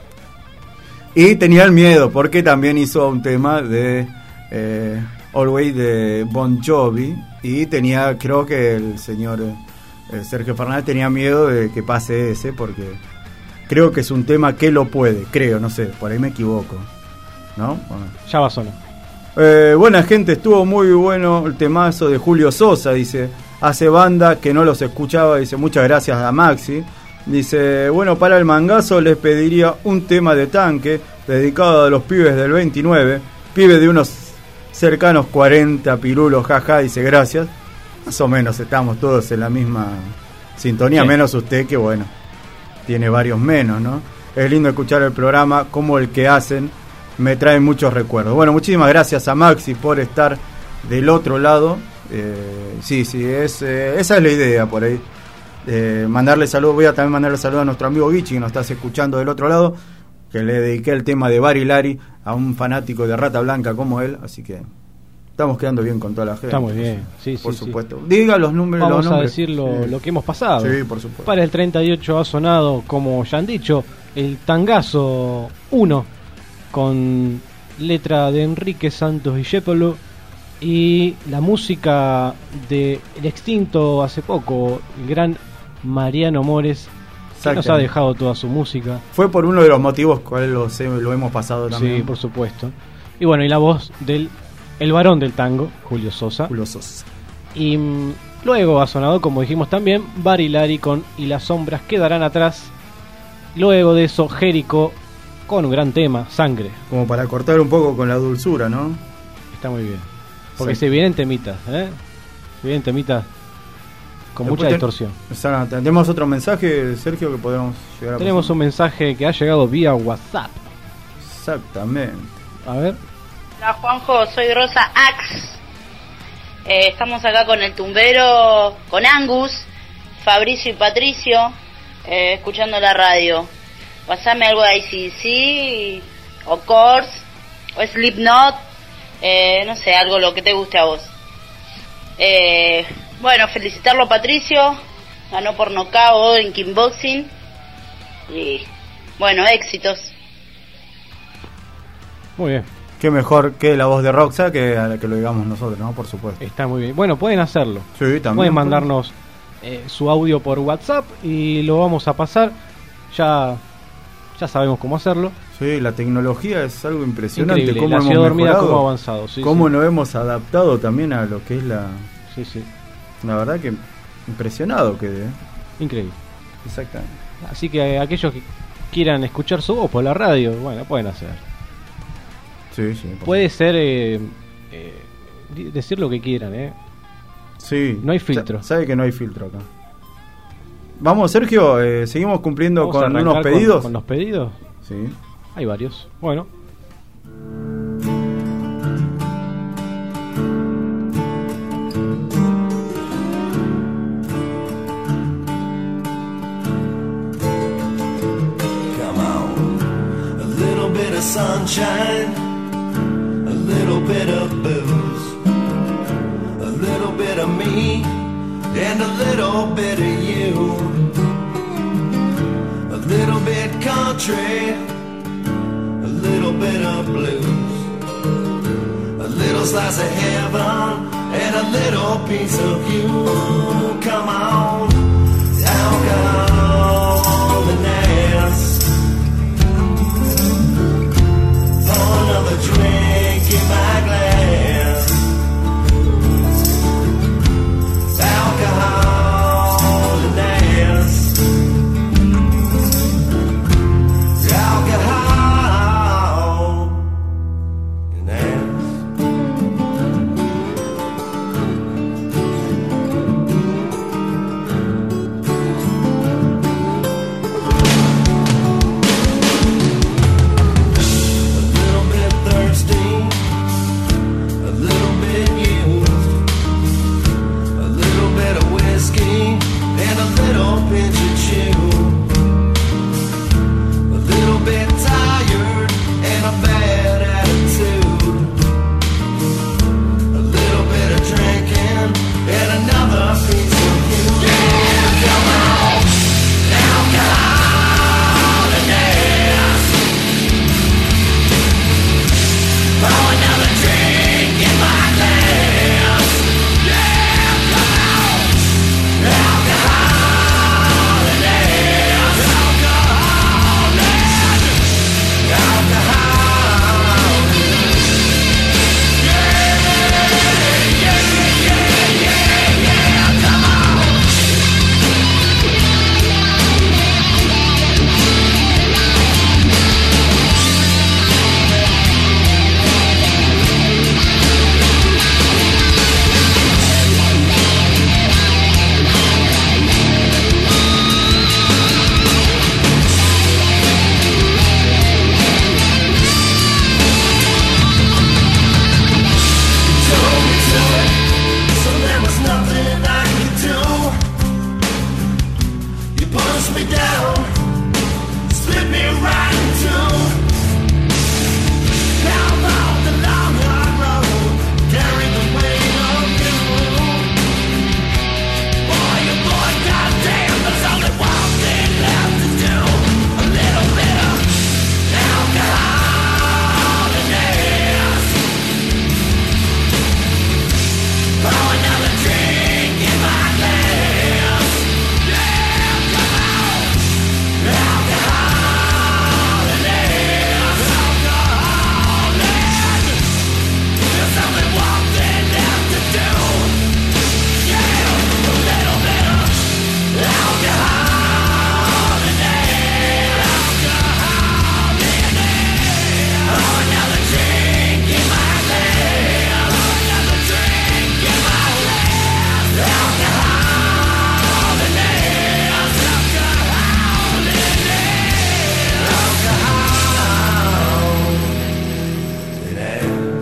Y tenía el miedo, porque también hizo un tema de eh, Always de Bon Jovi, y tenía, creo que el señor eh, Sergio Fernández tenía miedo de que pase ese, porque creo que es un tema que lo puede, creo, no sé, por ahí me equivoco, ¿no? Bueno. Ya va solo. Eh, buena gente, estuvo muy bueno el temazo de Julio Sosa, dice, hace banda que no los escuchaba, dice, muchas gracias a Maxi. Dice, bueno, para el mangazo les pediría un tema de Tanque, dedicado a los pibes del veintinueve, pibes de unos cercanos cuarenta pirulos, jaja, dice, gracias. Más o menos estamos todos en la misma sintonía, sí. Menos usted, que bueno, tiene varios menos, ¿no? Es lindo escuchar el programa, como el que hacen, me trae muchos recuerdos. Bueno, muchísimas gracias a Maxi por estar del otro lado. Eh, sí, sí, es, eh, esa es la idea por ahí. Eh, mandarle saludos, voy a también mandarle saludos a nuestro amigo Guichi, que nos está escuchando del otro lado, que le dediqué el tema de Barilari a un fanático de Rata Blanca como él, así que estamos quedando bien con toda la gente. Está muy bien, sí, por sí, supuesto. Sí. Diga los números. Vamos los nombres. a decir lo, sí. lo que hemos pasado. Sí, por supuesto. Para el treinta y ocho ha sonado, como ya han dicho, el Tangazo uno, con letra de Enrique Santos Discépolo, y la música de el extinto hace poco, el gran Mariano Mores, que nos ha dejado toda su música. Fue por uno de los motivos cuales lo, lo hemos pasado también. Sí, por supuesto. Y bueno, y la voz del el varón del tango, Julio Sosa. Julio Sosa. Y mm, luego ha sonado, como dijimos también, Barilari con Y las sombras quedarán atrás. Luego de eso, Jerico con un gran tema, Sangre. Como para cortar un poco con la dulzura, ¿no? Está muy bien. Porque sí. Se vienen temitas, ¿eh? Se vienen temitas con Después mucha ten, distorsión. ¿Tenemos otro mensaje, Sergio, que podemos llegar a Tenemos pasar? Un mensaje que ha llegado vía WhatsApp. Exactamente. A ver. Hola Juanjo, soy Rosa Ax. Eh, estamos acá con el tumbero, con Angus, Fabricio y Patricio, eh, escuchando la radio. Pasame algo de I C D C, o Course, o Slipknot, eh, no sé, algo lo que te guste a vos. Eh, bueno, felicitarlo a Patricio, ganó por nocaut en kickboxing, y bueno, éxitos. Muy bien. Qué mejor que la voz de Roxa que a la que lo digamos nosotros, ¿no? Por supuesto. Está muy bien. Bueno, pueden hacerlo. Sí, también. Pueden mandarnos eh, su audio por WhatsApp y lo vamos a pasar. Ya ya sabemos cómo hacerlo. Sí, la tecnología es algo impresionante. Increíble, Cómo la ciudad hemos dormida, mejorado, cómo ha avanzado. Sí, cómo sí. nos hemos adaptado también a lo que es la... Sí, sí. La verdad que impresionado quedé. ¿eh? Increíble. Exactamente. Así que eh, aquellos que quieran escuchar su voz por la radio, bueno, pueden hacer. Sí, sí. Puede ser eh, eh, decir lo que quieran, ¿eh? Sí. No hay filtro. Sa- sabe que no hay filtro acá. Vamos, Sergio, eh, seguimos cumpliendo Vamos a con arrancar unos pedidos. Con, con los pedidos. Sí. Hay varios. Bueno. Come on, a little bit of sunshine, a little bit of booze, a little bit of me, and a little bit of you. A little bit country, a little bit of blues, a little slice of heaven, and a little piece of you. Come on, alcohol and ass. Pour another drink in my glass. Alcohol and ass. Alcohol and ass. A little bit thirsty, a little bit used, a little bit of whiskey, and a little pinch of chew. A little bit tired and a bad attitude. A little bit of drinking and another piece of you. Yeah, come on, alcohol and ass. Pour another drink in my glass. Yeah, come on, alcohol and ass. Alcohol and alcohol. Yeah, yeah, yeah, yeah, yeah, come on. Told me to it, so there was nothing I could do. You pushed me down, split me right in two. Now I'm off the long hard road, carry the weight of you. Boy, you boy, goddamn, there's only one thing left to do. A little bit of alcohol and ass. Pour another drink in my glass. Yeah, come on. Alcohol and ass. Alcohol and there's only one thing left to do. Yeah, a little bit of alcohol and ass. Alcohol and ass. Pour another drink in my glass. Another drink in my glass. Alcohol and ass. Alcohol and ass. Alcohol and ass.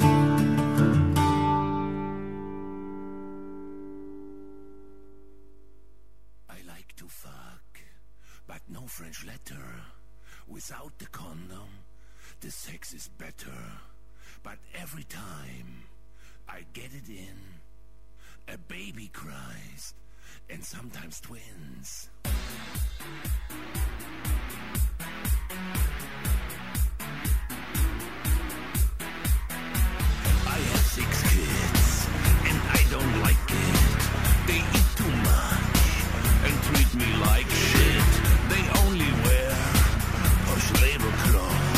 I like to fuck, but no French letter. Without the condom, the sex is better. But every time I get it in, a baby cries, and sometimes twins. I have six kids, and I don't like it. They eat too much and treat me like shit. They only wear posh labor clothes.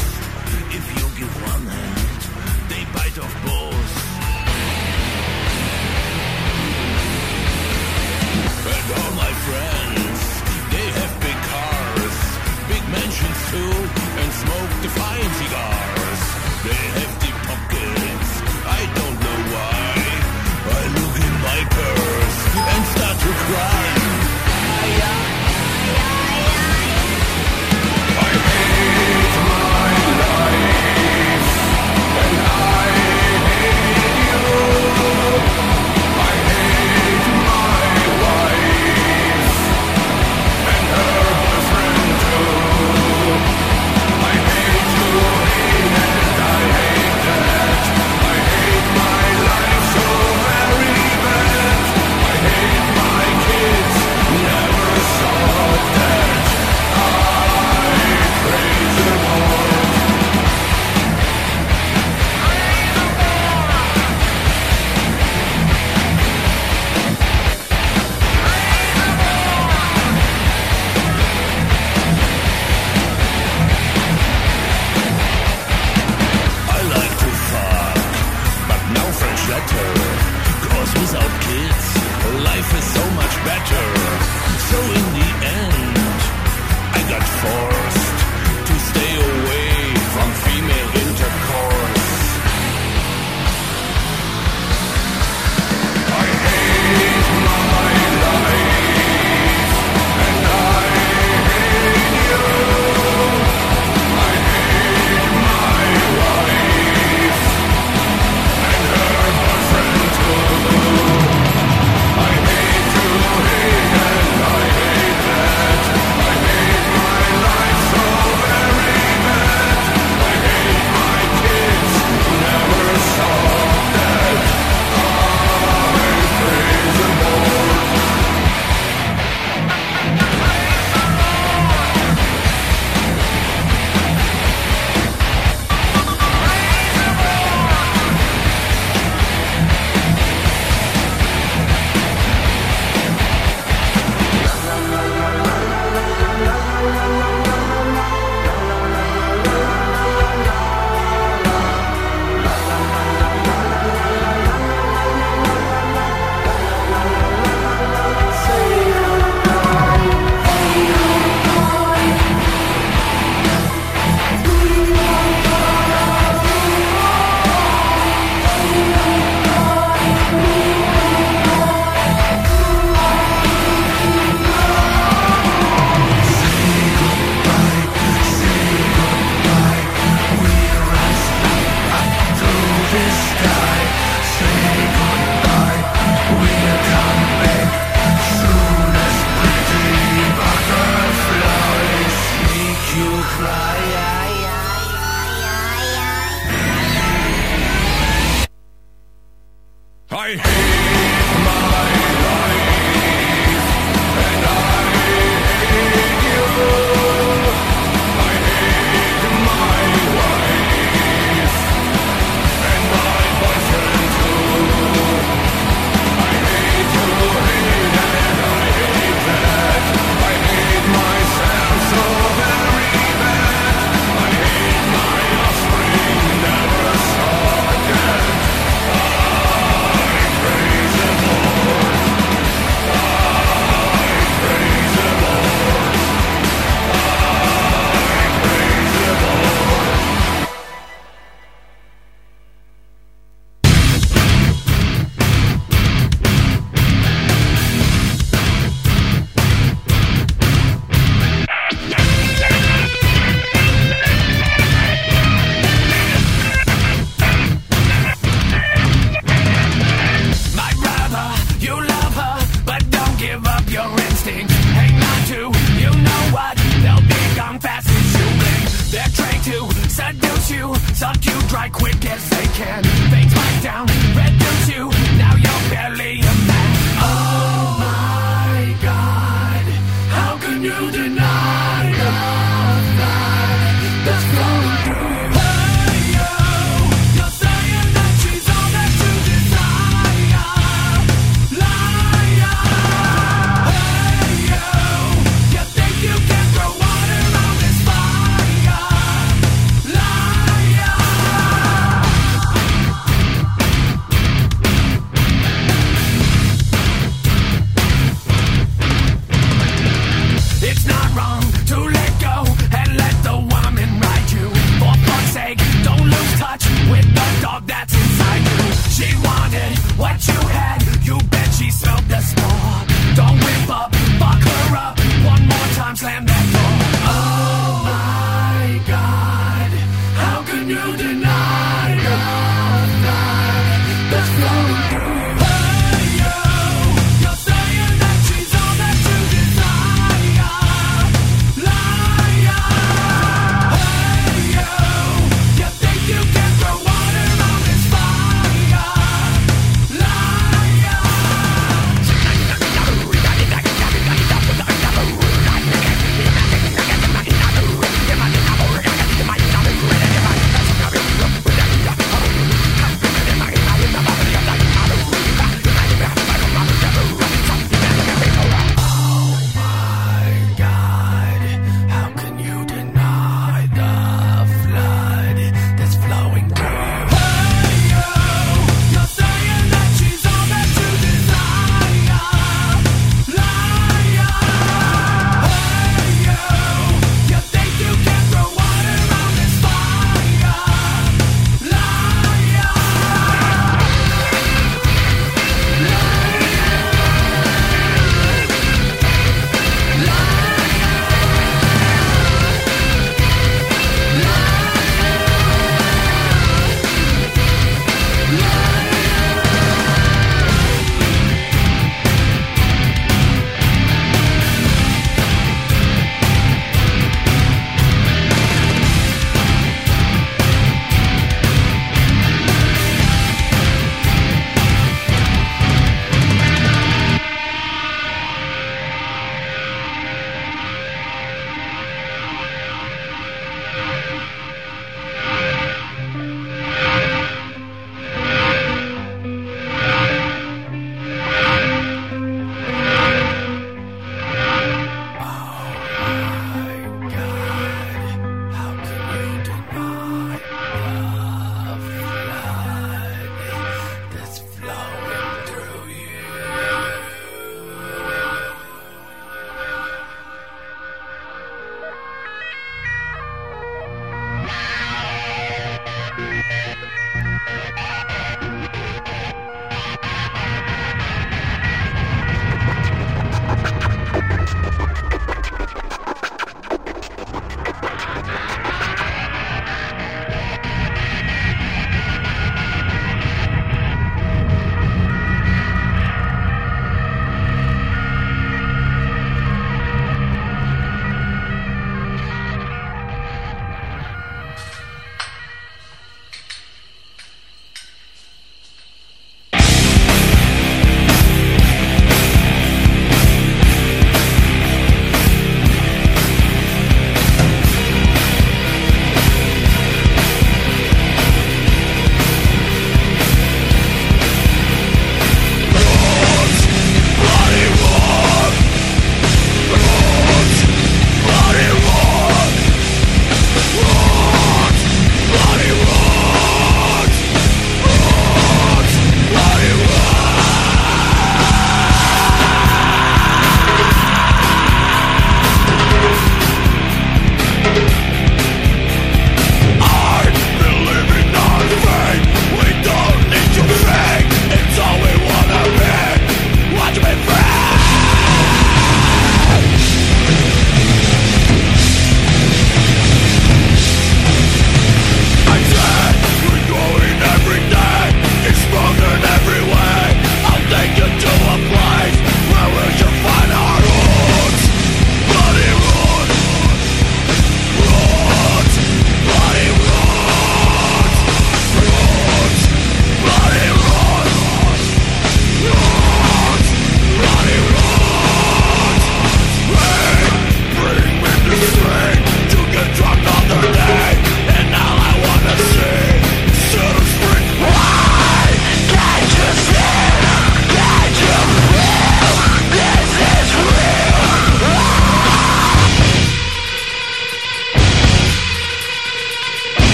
strike quick as they can. Things right down, red to you, now you're barely a man. Oh my God, how can you deny love that that's flowing through you? Hey yo, you're saying that she's all that you desire. Liar. Hey yo, you think you can throw water on this fire. Liar. It's not wrong to let go and let the woman ride you. For fuck's sake, don't lose touch with the dog that's inside you. She wanted what you had, you bet she smelled the store. Don't whip up, fuck her up, one more time, slam that door. Oh my God, how can you deny love that that's flowing through you? Hey yo, you're saying that she's all that you desire. Liar. Hey yo, you think you can throw water on this fire. Liar.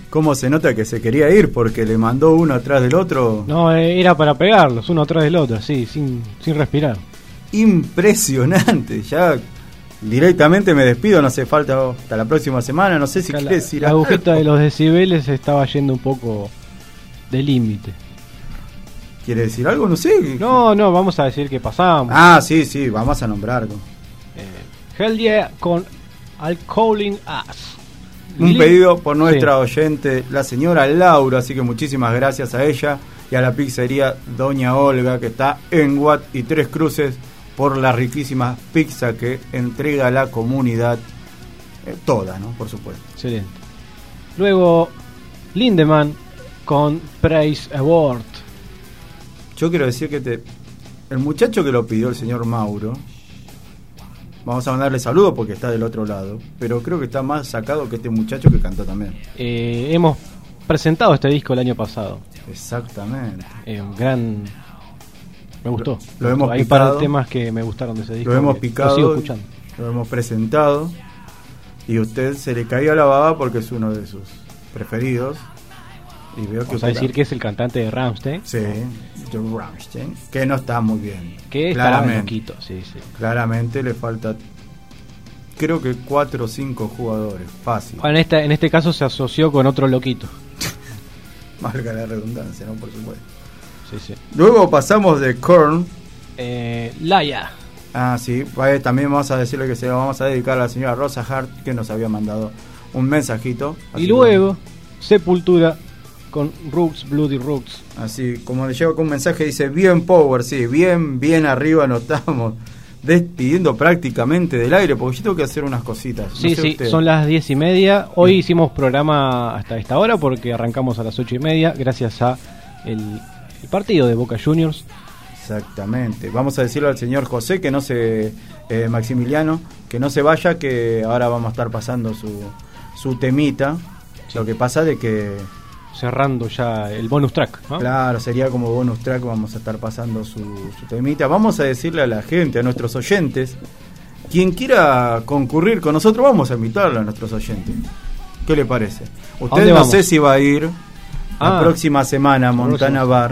cómo se nota que se quería ir porque le mandó uno atrás del otro. No, era para pegarlos, uno atrás del otro, así, sin, sin respirar. Impresionante, ya directamente me despido, no hace falta hasta la próxima semana, no sé si la, querés ir la a... agujeta de los decibeles estaba yendo un poco de límite. ¿Quiere decir algo? No sé. No, no, vamos a decir que pasamos. Ah, sí, sí, vamos a nombrar. Eh, Hell Yeah con I'll Calling Us. Un Li- pedido por nuestra sí. oyente, la señora Laura, así que muchísimas gracias a ella y a la pizzería Doña Olga, que está en Watt y Tres Cruces, por la riquísima pizza que entrega a la comunidad, eh, toda, ¿no? Por supuesto. Excelente. Luego, Lindemann con Praise Award. Yo quiero decir que te, el muchacho que lo pidió, el señor Mauro, vamos a mandarle saludos porque está del otro lado, pero creo que está más sacado que este muchacho que cantó también. Eh, hemos presentado este disco el año pasado. Exactamente. Eh, un gran... Me gustó. Lo, lo hemos Hay un par de temas que me gustaron de ese disco. Lo hemos picado, lo sigo escuchando. Lo hemos presentado y a usted se le caía la baba porque es uno de sus preferidos. Y veo que Vamos a decir que es el cantante de Rammstein. Sí, John Rammstein, que no está muy bien. Que está claramente, loquito, sí, sí. Claramente le falta, creo que cuatro o cinco jugadores, fácil. En este, en este caso se asoció con otro loquito. Valga la redundancia, ¿no? Por supuesto. Sí, sí. Luego pasamos de Korn. Eh, Laia. Ah, sí, eh, también vamos a decirle que se lo vamos a dedicar a la señora Rosa Hart, que nos había mandado un mensajito. Y luego, Sepultura con Roots, Bloody Roots. Así, como le llevo con un mensaje, dice, bien power, sí, bien, bien arriba nos estamos despidiendo prácticamente del aire, porque yo tengo que hacer unas cositas. Sí, no sé sí, usted. son las diez y media. Hoy sí. Hicimos programa hasta esta hora porque arrancamos a las ocho y media, gracias a el, el partido de Boca Juniors. Exactamente. Vamos a decirle al señor José que no se, eh, Maximiliano, que no se vaya, que ahora vamos a estar pasando su, su temita. Sí. Lo que pasa de que... Cerrando ya el bonus track, ¿no? Claro, sería como bonus track, vamos a estar pasando su, su temita. Vamos a decirle a la gente, a nuestros oyentes, quien quiera concurrir con nosotros, vamos a invitarlo a nuestros oyentes. ¿Qué le parece? Usted no vamos? sé si va a ir ah, la próxima semana a Montana próxima. Bar.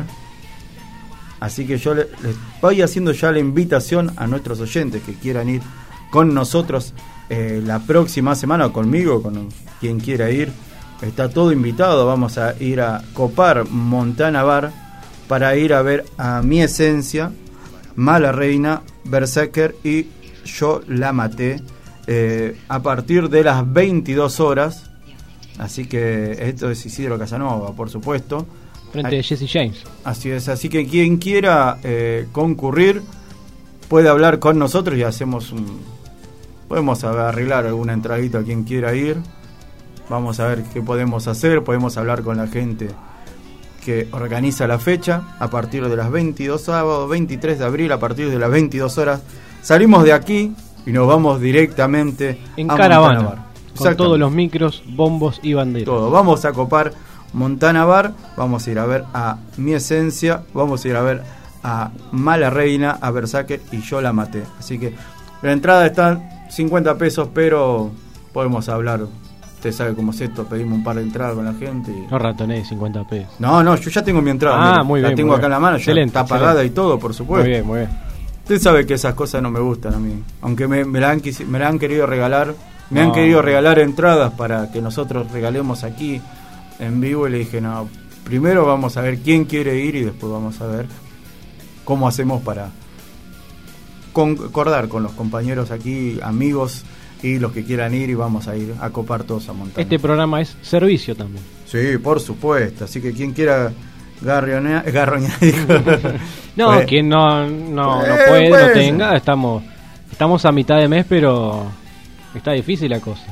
Así que yo les le voy haciendo ya la invitación a nuestros oyentes que quieran ir con nosotros eh, la próxima semana, o conmigo, con quien quiera ir. Está todo invitado, vamos a ir a copar Montana Bar para ir a ver a Mi Esencia, Mala Reina, Berserker y Yo La Maté eh, a partir de las veintidós horas. Así que esto es Isidro Casanova, por supuesto. Frente a Jesse James. Así es, así que quien quiera eh, concurrir puede hablar con nosotros y hacemos un... Podemos arreglar alguna entradita a quien quiera ir. Vamos a ver qué podemos hacer, podemos hablar con la gente que organiza la fecha a partir de las veintidós, sábado veintitrés de abril, a partir de las veintidós horas. Salimos de aquí y nos vamos directamente en a caravana, Montana Bar. con todos los micros, bombos y banderas. Todo, vamos a copar Montana Bar, vamos a ir a ver a Mi Esencia, vamos a ir a ver a Mala Reina, a Berserker y Yo La Maté. Así que la entrada está cincuenta pesos, pero podemos hablar. Usted sabe cómo es esto, pedimos un par de entradas con la gente. Y... No ratoné cincuenta pesos. No, no, yo ya tengo mi entrada. Ah, mire, muy bien. la tengo muy acá bien. en la mano, Excelente, ya está pagada excelente. y todo, por supuesto. Muy bien, muy bien. Usted sabe que esas cosas no me gustan a mí. Aunque me, me, la, han, me la han querido regalar, me no. han querido regalar entradas para que nosotros regalemos aquí en vivo. Y le dije, no, primero vamos a ver quién quiere ir y después vamos a ver cómo hacemos para concordar con los compañeros aquí, amigos y los que quieran ir, y vamos a ir a copar todos a Montana. Este programa es servicio también. Sí, por supuesto. Así que quien quiera garroñar, garroñar no, pues, quien no, no, pues, no puede, pues, no tenga, estamos, estamos a mitad de mes, pero está difícil la cosa.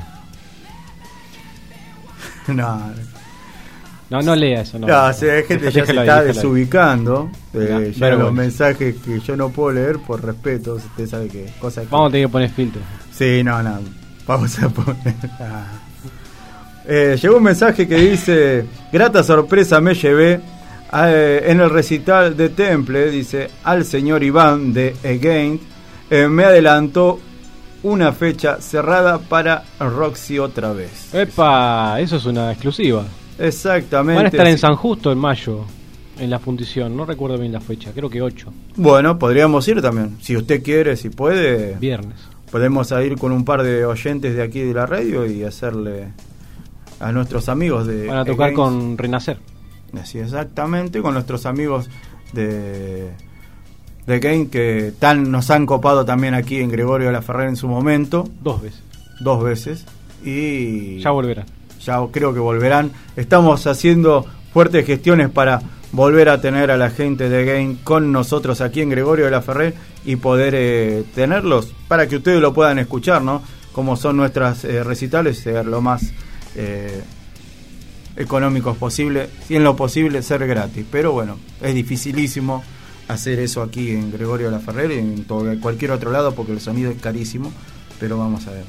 No, no, no lea eso. No, no, si hay gente ya se déjalo está ahí, déjalo desubicando. Eh, ya, ya los bueno. mensajes que yo no puedo leer por respeto. Usted sabe que cosas que... Vamos a tener que poner filtro. Sí, no, no. Vamos a poner. Ah. Eh, llegó un mensaje que dice: grata sorpresa me llevé eh, en el recital de Temple. Dice: al señor Iván de Again eh, me adelantó una fecha cerrada para Roxy otra vez. Epa, eso es una exclusiva. Exactamente. Van a estar en San Justo en mayo, en la fundición, no recuerdo bien la fecha, creo que ocho. Bueno, podríamos ir también, si usted quiere, si puede. Viernes. Podemos ir con un par de oyentes de aquí de la radio y hacerle a nuestros amigos de... Van a tocar con Renacer. Así, exactamente, con nuestros amigos de... de Game, que tan nos han copado también aquí en Gregorio Laferrer en su momento. Dos veces. Dos veces. Y... ya volverán. Ya creo que volverán. Estamos haciendo fuertes gestiones para volver a tener a la gente de Game con nosotros aquí en Gregorio Laferrer y poder eh, tenerlos para que ustedes lo puedan escuchar, ¿no? Como son nuestras eh, recitales, ser lo más eh, económicos posible y en lo posible ser gratis. Pero bueno, es dificilísimo hacer eso aquí en Gregorio Laferrer y en todo, en cualquier otro lado porque el sonido es carísimo. Pero vamos a ver.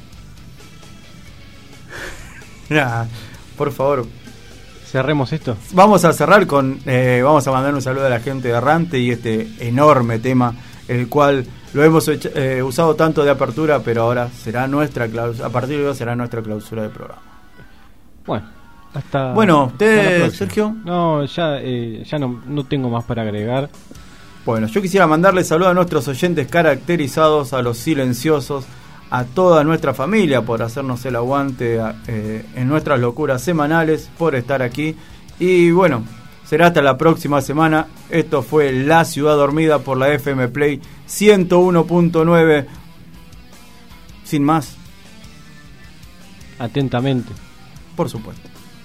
Nah, por favor, cerremos esto. Vamos a cerrar con eh, vamos a mandar un saludo a la gente de Errante y este enorme tema, el cual lo hemos hecho, eh, usado tanto de apertura, pero ahora será nuestra clausura, a partir de hoy será nuestra clausura del programa. Bueno, hasta bueno, usted, hasta Sergio. No, ya eh, ya no, no tengo más para agregar. Bueno, yo quisiera mandarle saludos a nuestros oyentes caracterizados, a los silenciosos, a toda nuestra familia por hacernos el aguante eh, en nuestras locuras semanales, por estar aquí. Y bueno, será hasta la próxima semana. Esto fue La Ciudad Dormida por la F M Play ciento uno punto nueve. Sin más. Atentamente. Por supuesto.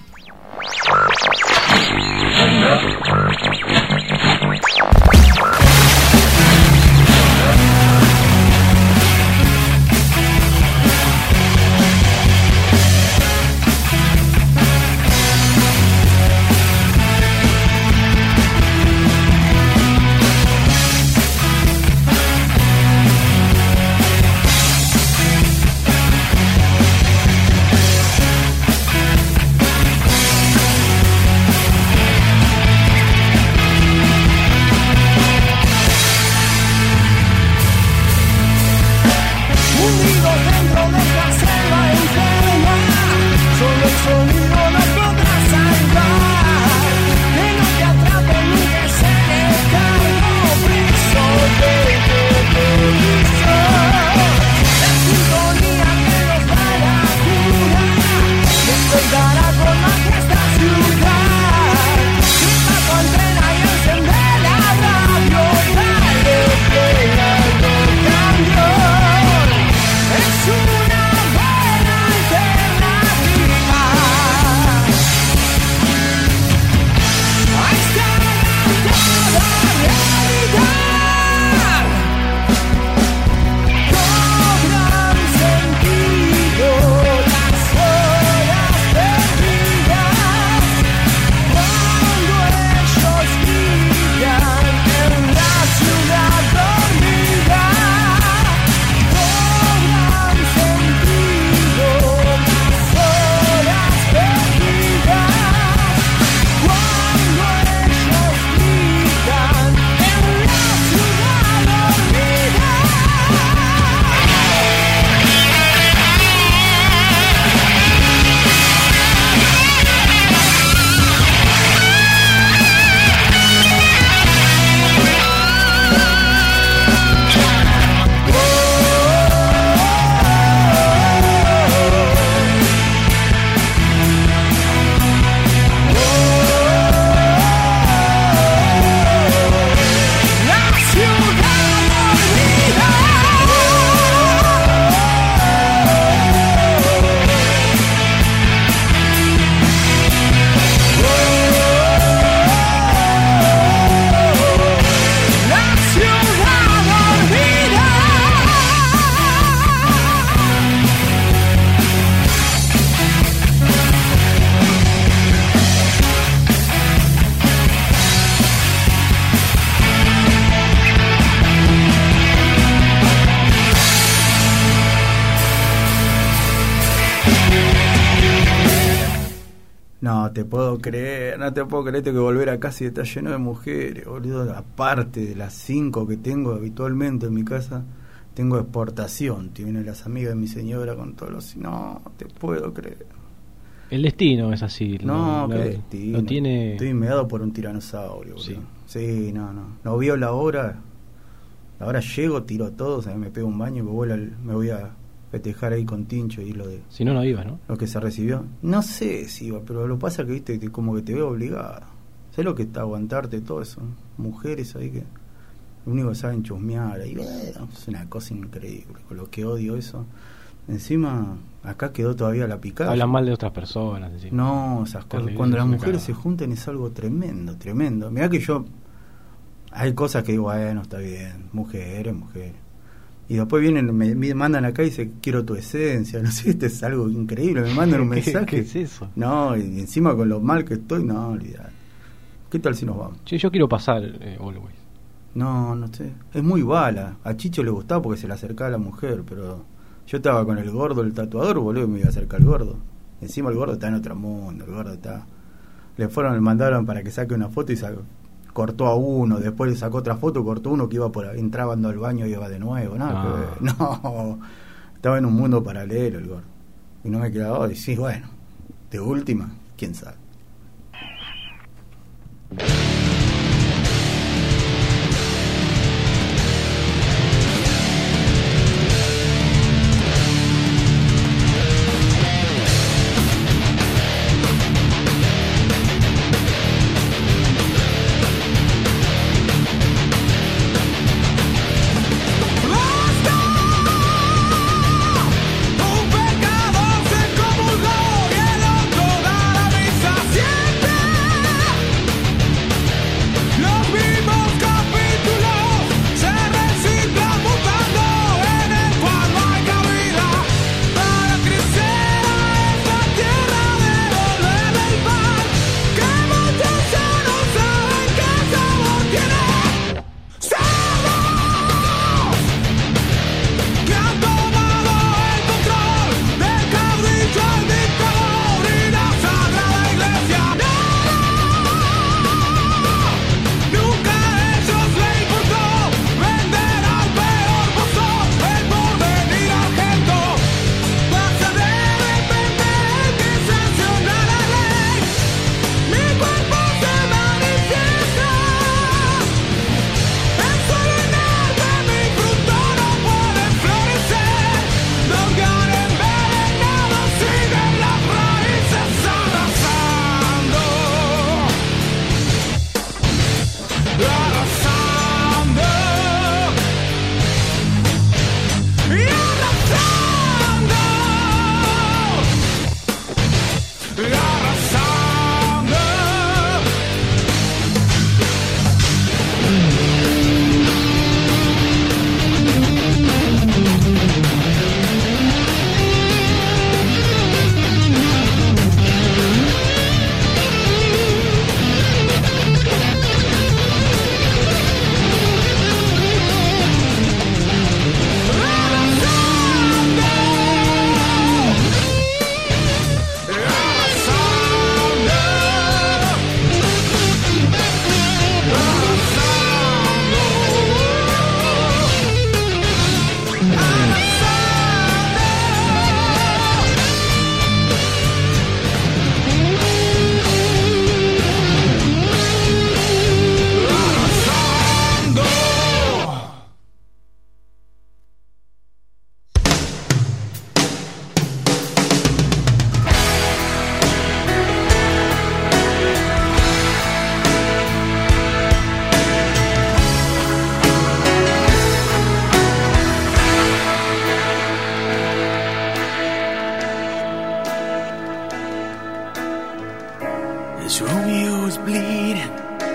No te puedo creer, no te puedo creer, tengo que volver a casa y está lleno de mujeres, boludo. Aparte de las cinco que tengo habitualmente en mi casa, tengo exportación. Tienen las amigas de mi señora con todos los... No te puedo creer. El destino es así. No, lo, qué lo, destino. Lo tiene... Estoy meado por un tiranosaurio. Sí. Sí, no, no. No vio la hora. Ahora llego, tiro todo, o sea, me pego un baño y me voy, al, me voy a festejar ahí con Tincho y lo de... Si no, no ibas, ¿no? Lo que se recibió. No sé si iba, pero lo pasa que, viste, que como que te veo obligado. ¿Sabes lo que está aguantarte todo eso? Mujeres ahí que lo único que saben chusmear. Ahí, bueno, es una cosa increíble. Con lo que odio eso. Encima, acá quedó todavía la picada. Hablan mal de otras personas. Encima. No, esas cosas. Terrible, Cuando las es mujeres una se juntan es algo tremendo, tremendo. Mirá que yo... Hay cosas que digo, bueno, está bien, mujeres, mujeres. Y después vienen, me, me mandan acá y dicen, quiero tu esencia. No sé, este es algo increíble. Me mandan un mensaje. ¿Qué, ¿Qué es eso? No, y encima con lo mal que estoy, no, olvidate. ¿Qué tal si nos vamos? Che, yo quiero pasar eh, Always. No, no sé. Es muy bala. A Chicho le gustaba porque se le acercaba a la mujer, pero yo estaba con el gordo, el tatuador, boludo, y me iba a acercar al gordo. Encima el gordo está en otro mundo, el gordo está... Le fueron, le mandaron para que saque una foto y sacó... cortó a uno, después le sacó otra foto, cortó uno que iba por ahí, entraba al baño y iba de nuevo, ¿no? Ah. Que, no, estaba en un mundo paralelo el gordo. Y no me quedaba, y sí, bueno, de última, quién sabe. As Romeo is bleeding,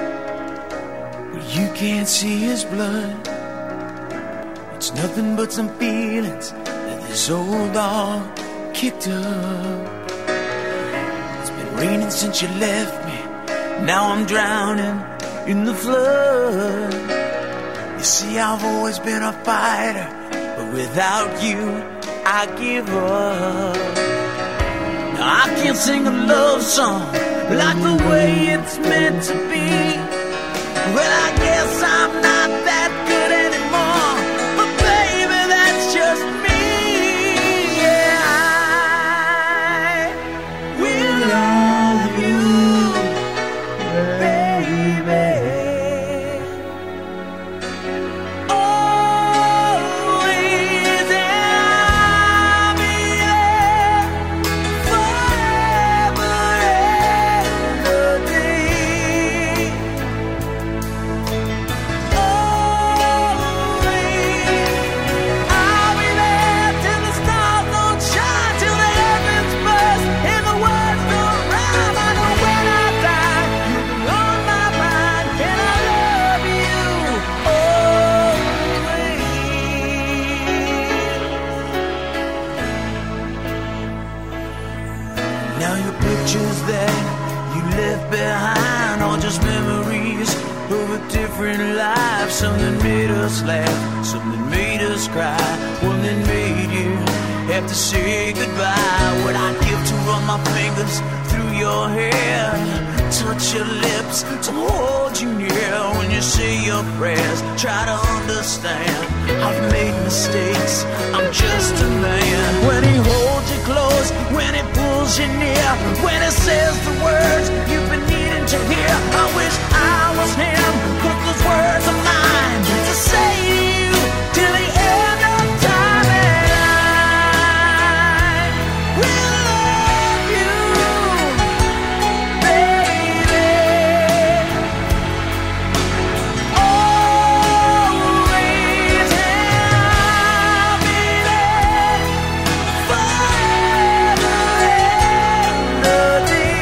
but you can't see his blood. It's nothing but some feelings that this old dog kicked up. It's been raining since you left me. Now I'm drowning in the flood. You see, I've always been a fighter, but without you, I give up. Now I can't sing a love song like the way it's meant to be. Well, I guess I'm not that good anymore, but baby, that's just me. Yeah, I will Now your pictures that you left behind are just memories of a different life. Something made us laugh, something made us cry, one that made you have to say goodbye. What I'd give to run my fingers through your hair, touch your lips to hold you near. When you say your prayers, try to understand. I've made mistakes, I'm just a man. When he holds you close, when he pulls you near, when he says the words you've been needing to hear, I wish I was him, 'cause those words are mine to say to you till the end of time. And I will love you, baby, always, and I'll be there forever and a day.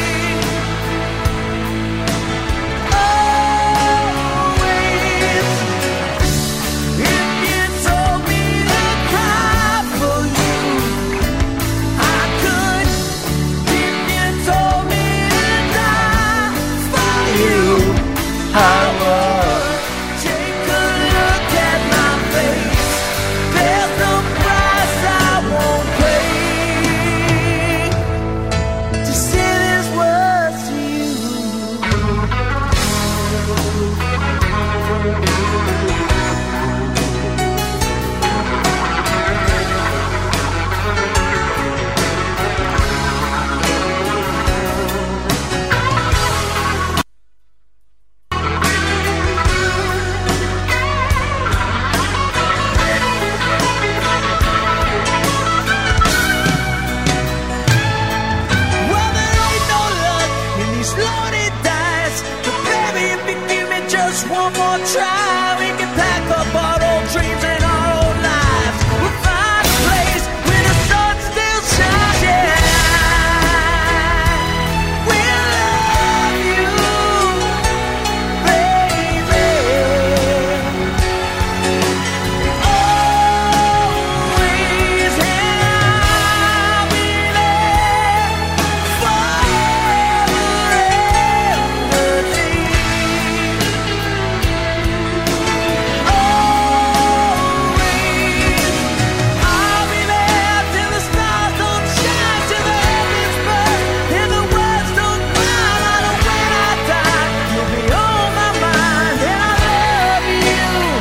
Always, if you told me to cry for you, I could. If you told me to die for you, I would. Take a look at my face. There's no price I won't pay to say these words to you. Well, there ain't no luck in these loaded dice, but baby, if you give me just one more try, we can pack up our old dreams and our old lives. We'll find a place where the sun still shines. Yeah, we'll love you, baby, always, and I'll be there forever and a day. Always, I'll be there till the stars don't shine, till the heavens burn, and the words don't cry. Out of when I die, you'll be on my mind, and I love you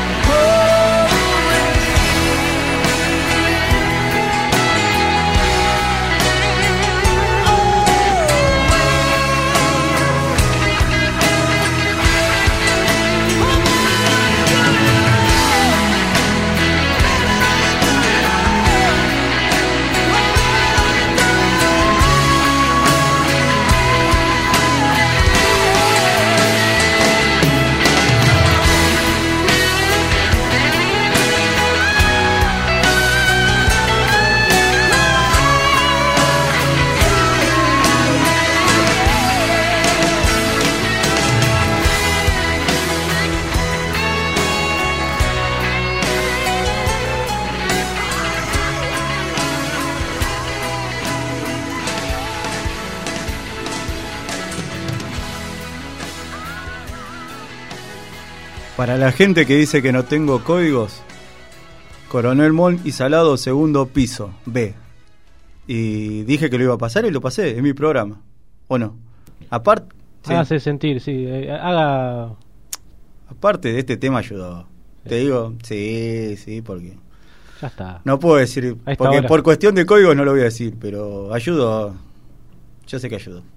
Para la gente que dice que no tengo códigos, Coronel Mon y Salado, segundo piso, B. Y dije que lo iba a pasar y lo pasé, es mi programa. ¿O no? Aparte, sí. Hágase sentir, sí. eh, haga. Aparte de este tema ayudó. Sí. Te digo, sí, sí, porque Ya está. no puedo decir, A esta porque hora. por cuestión de códigos no lo voy a decir, pero ayudó. Yo sé que ayudó.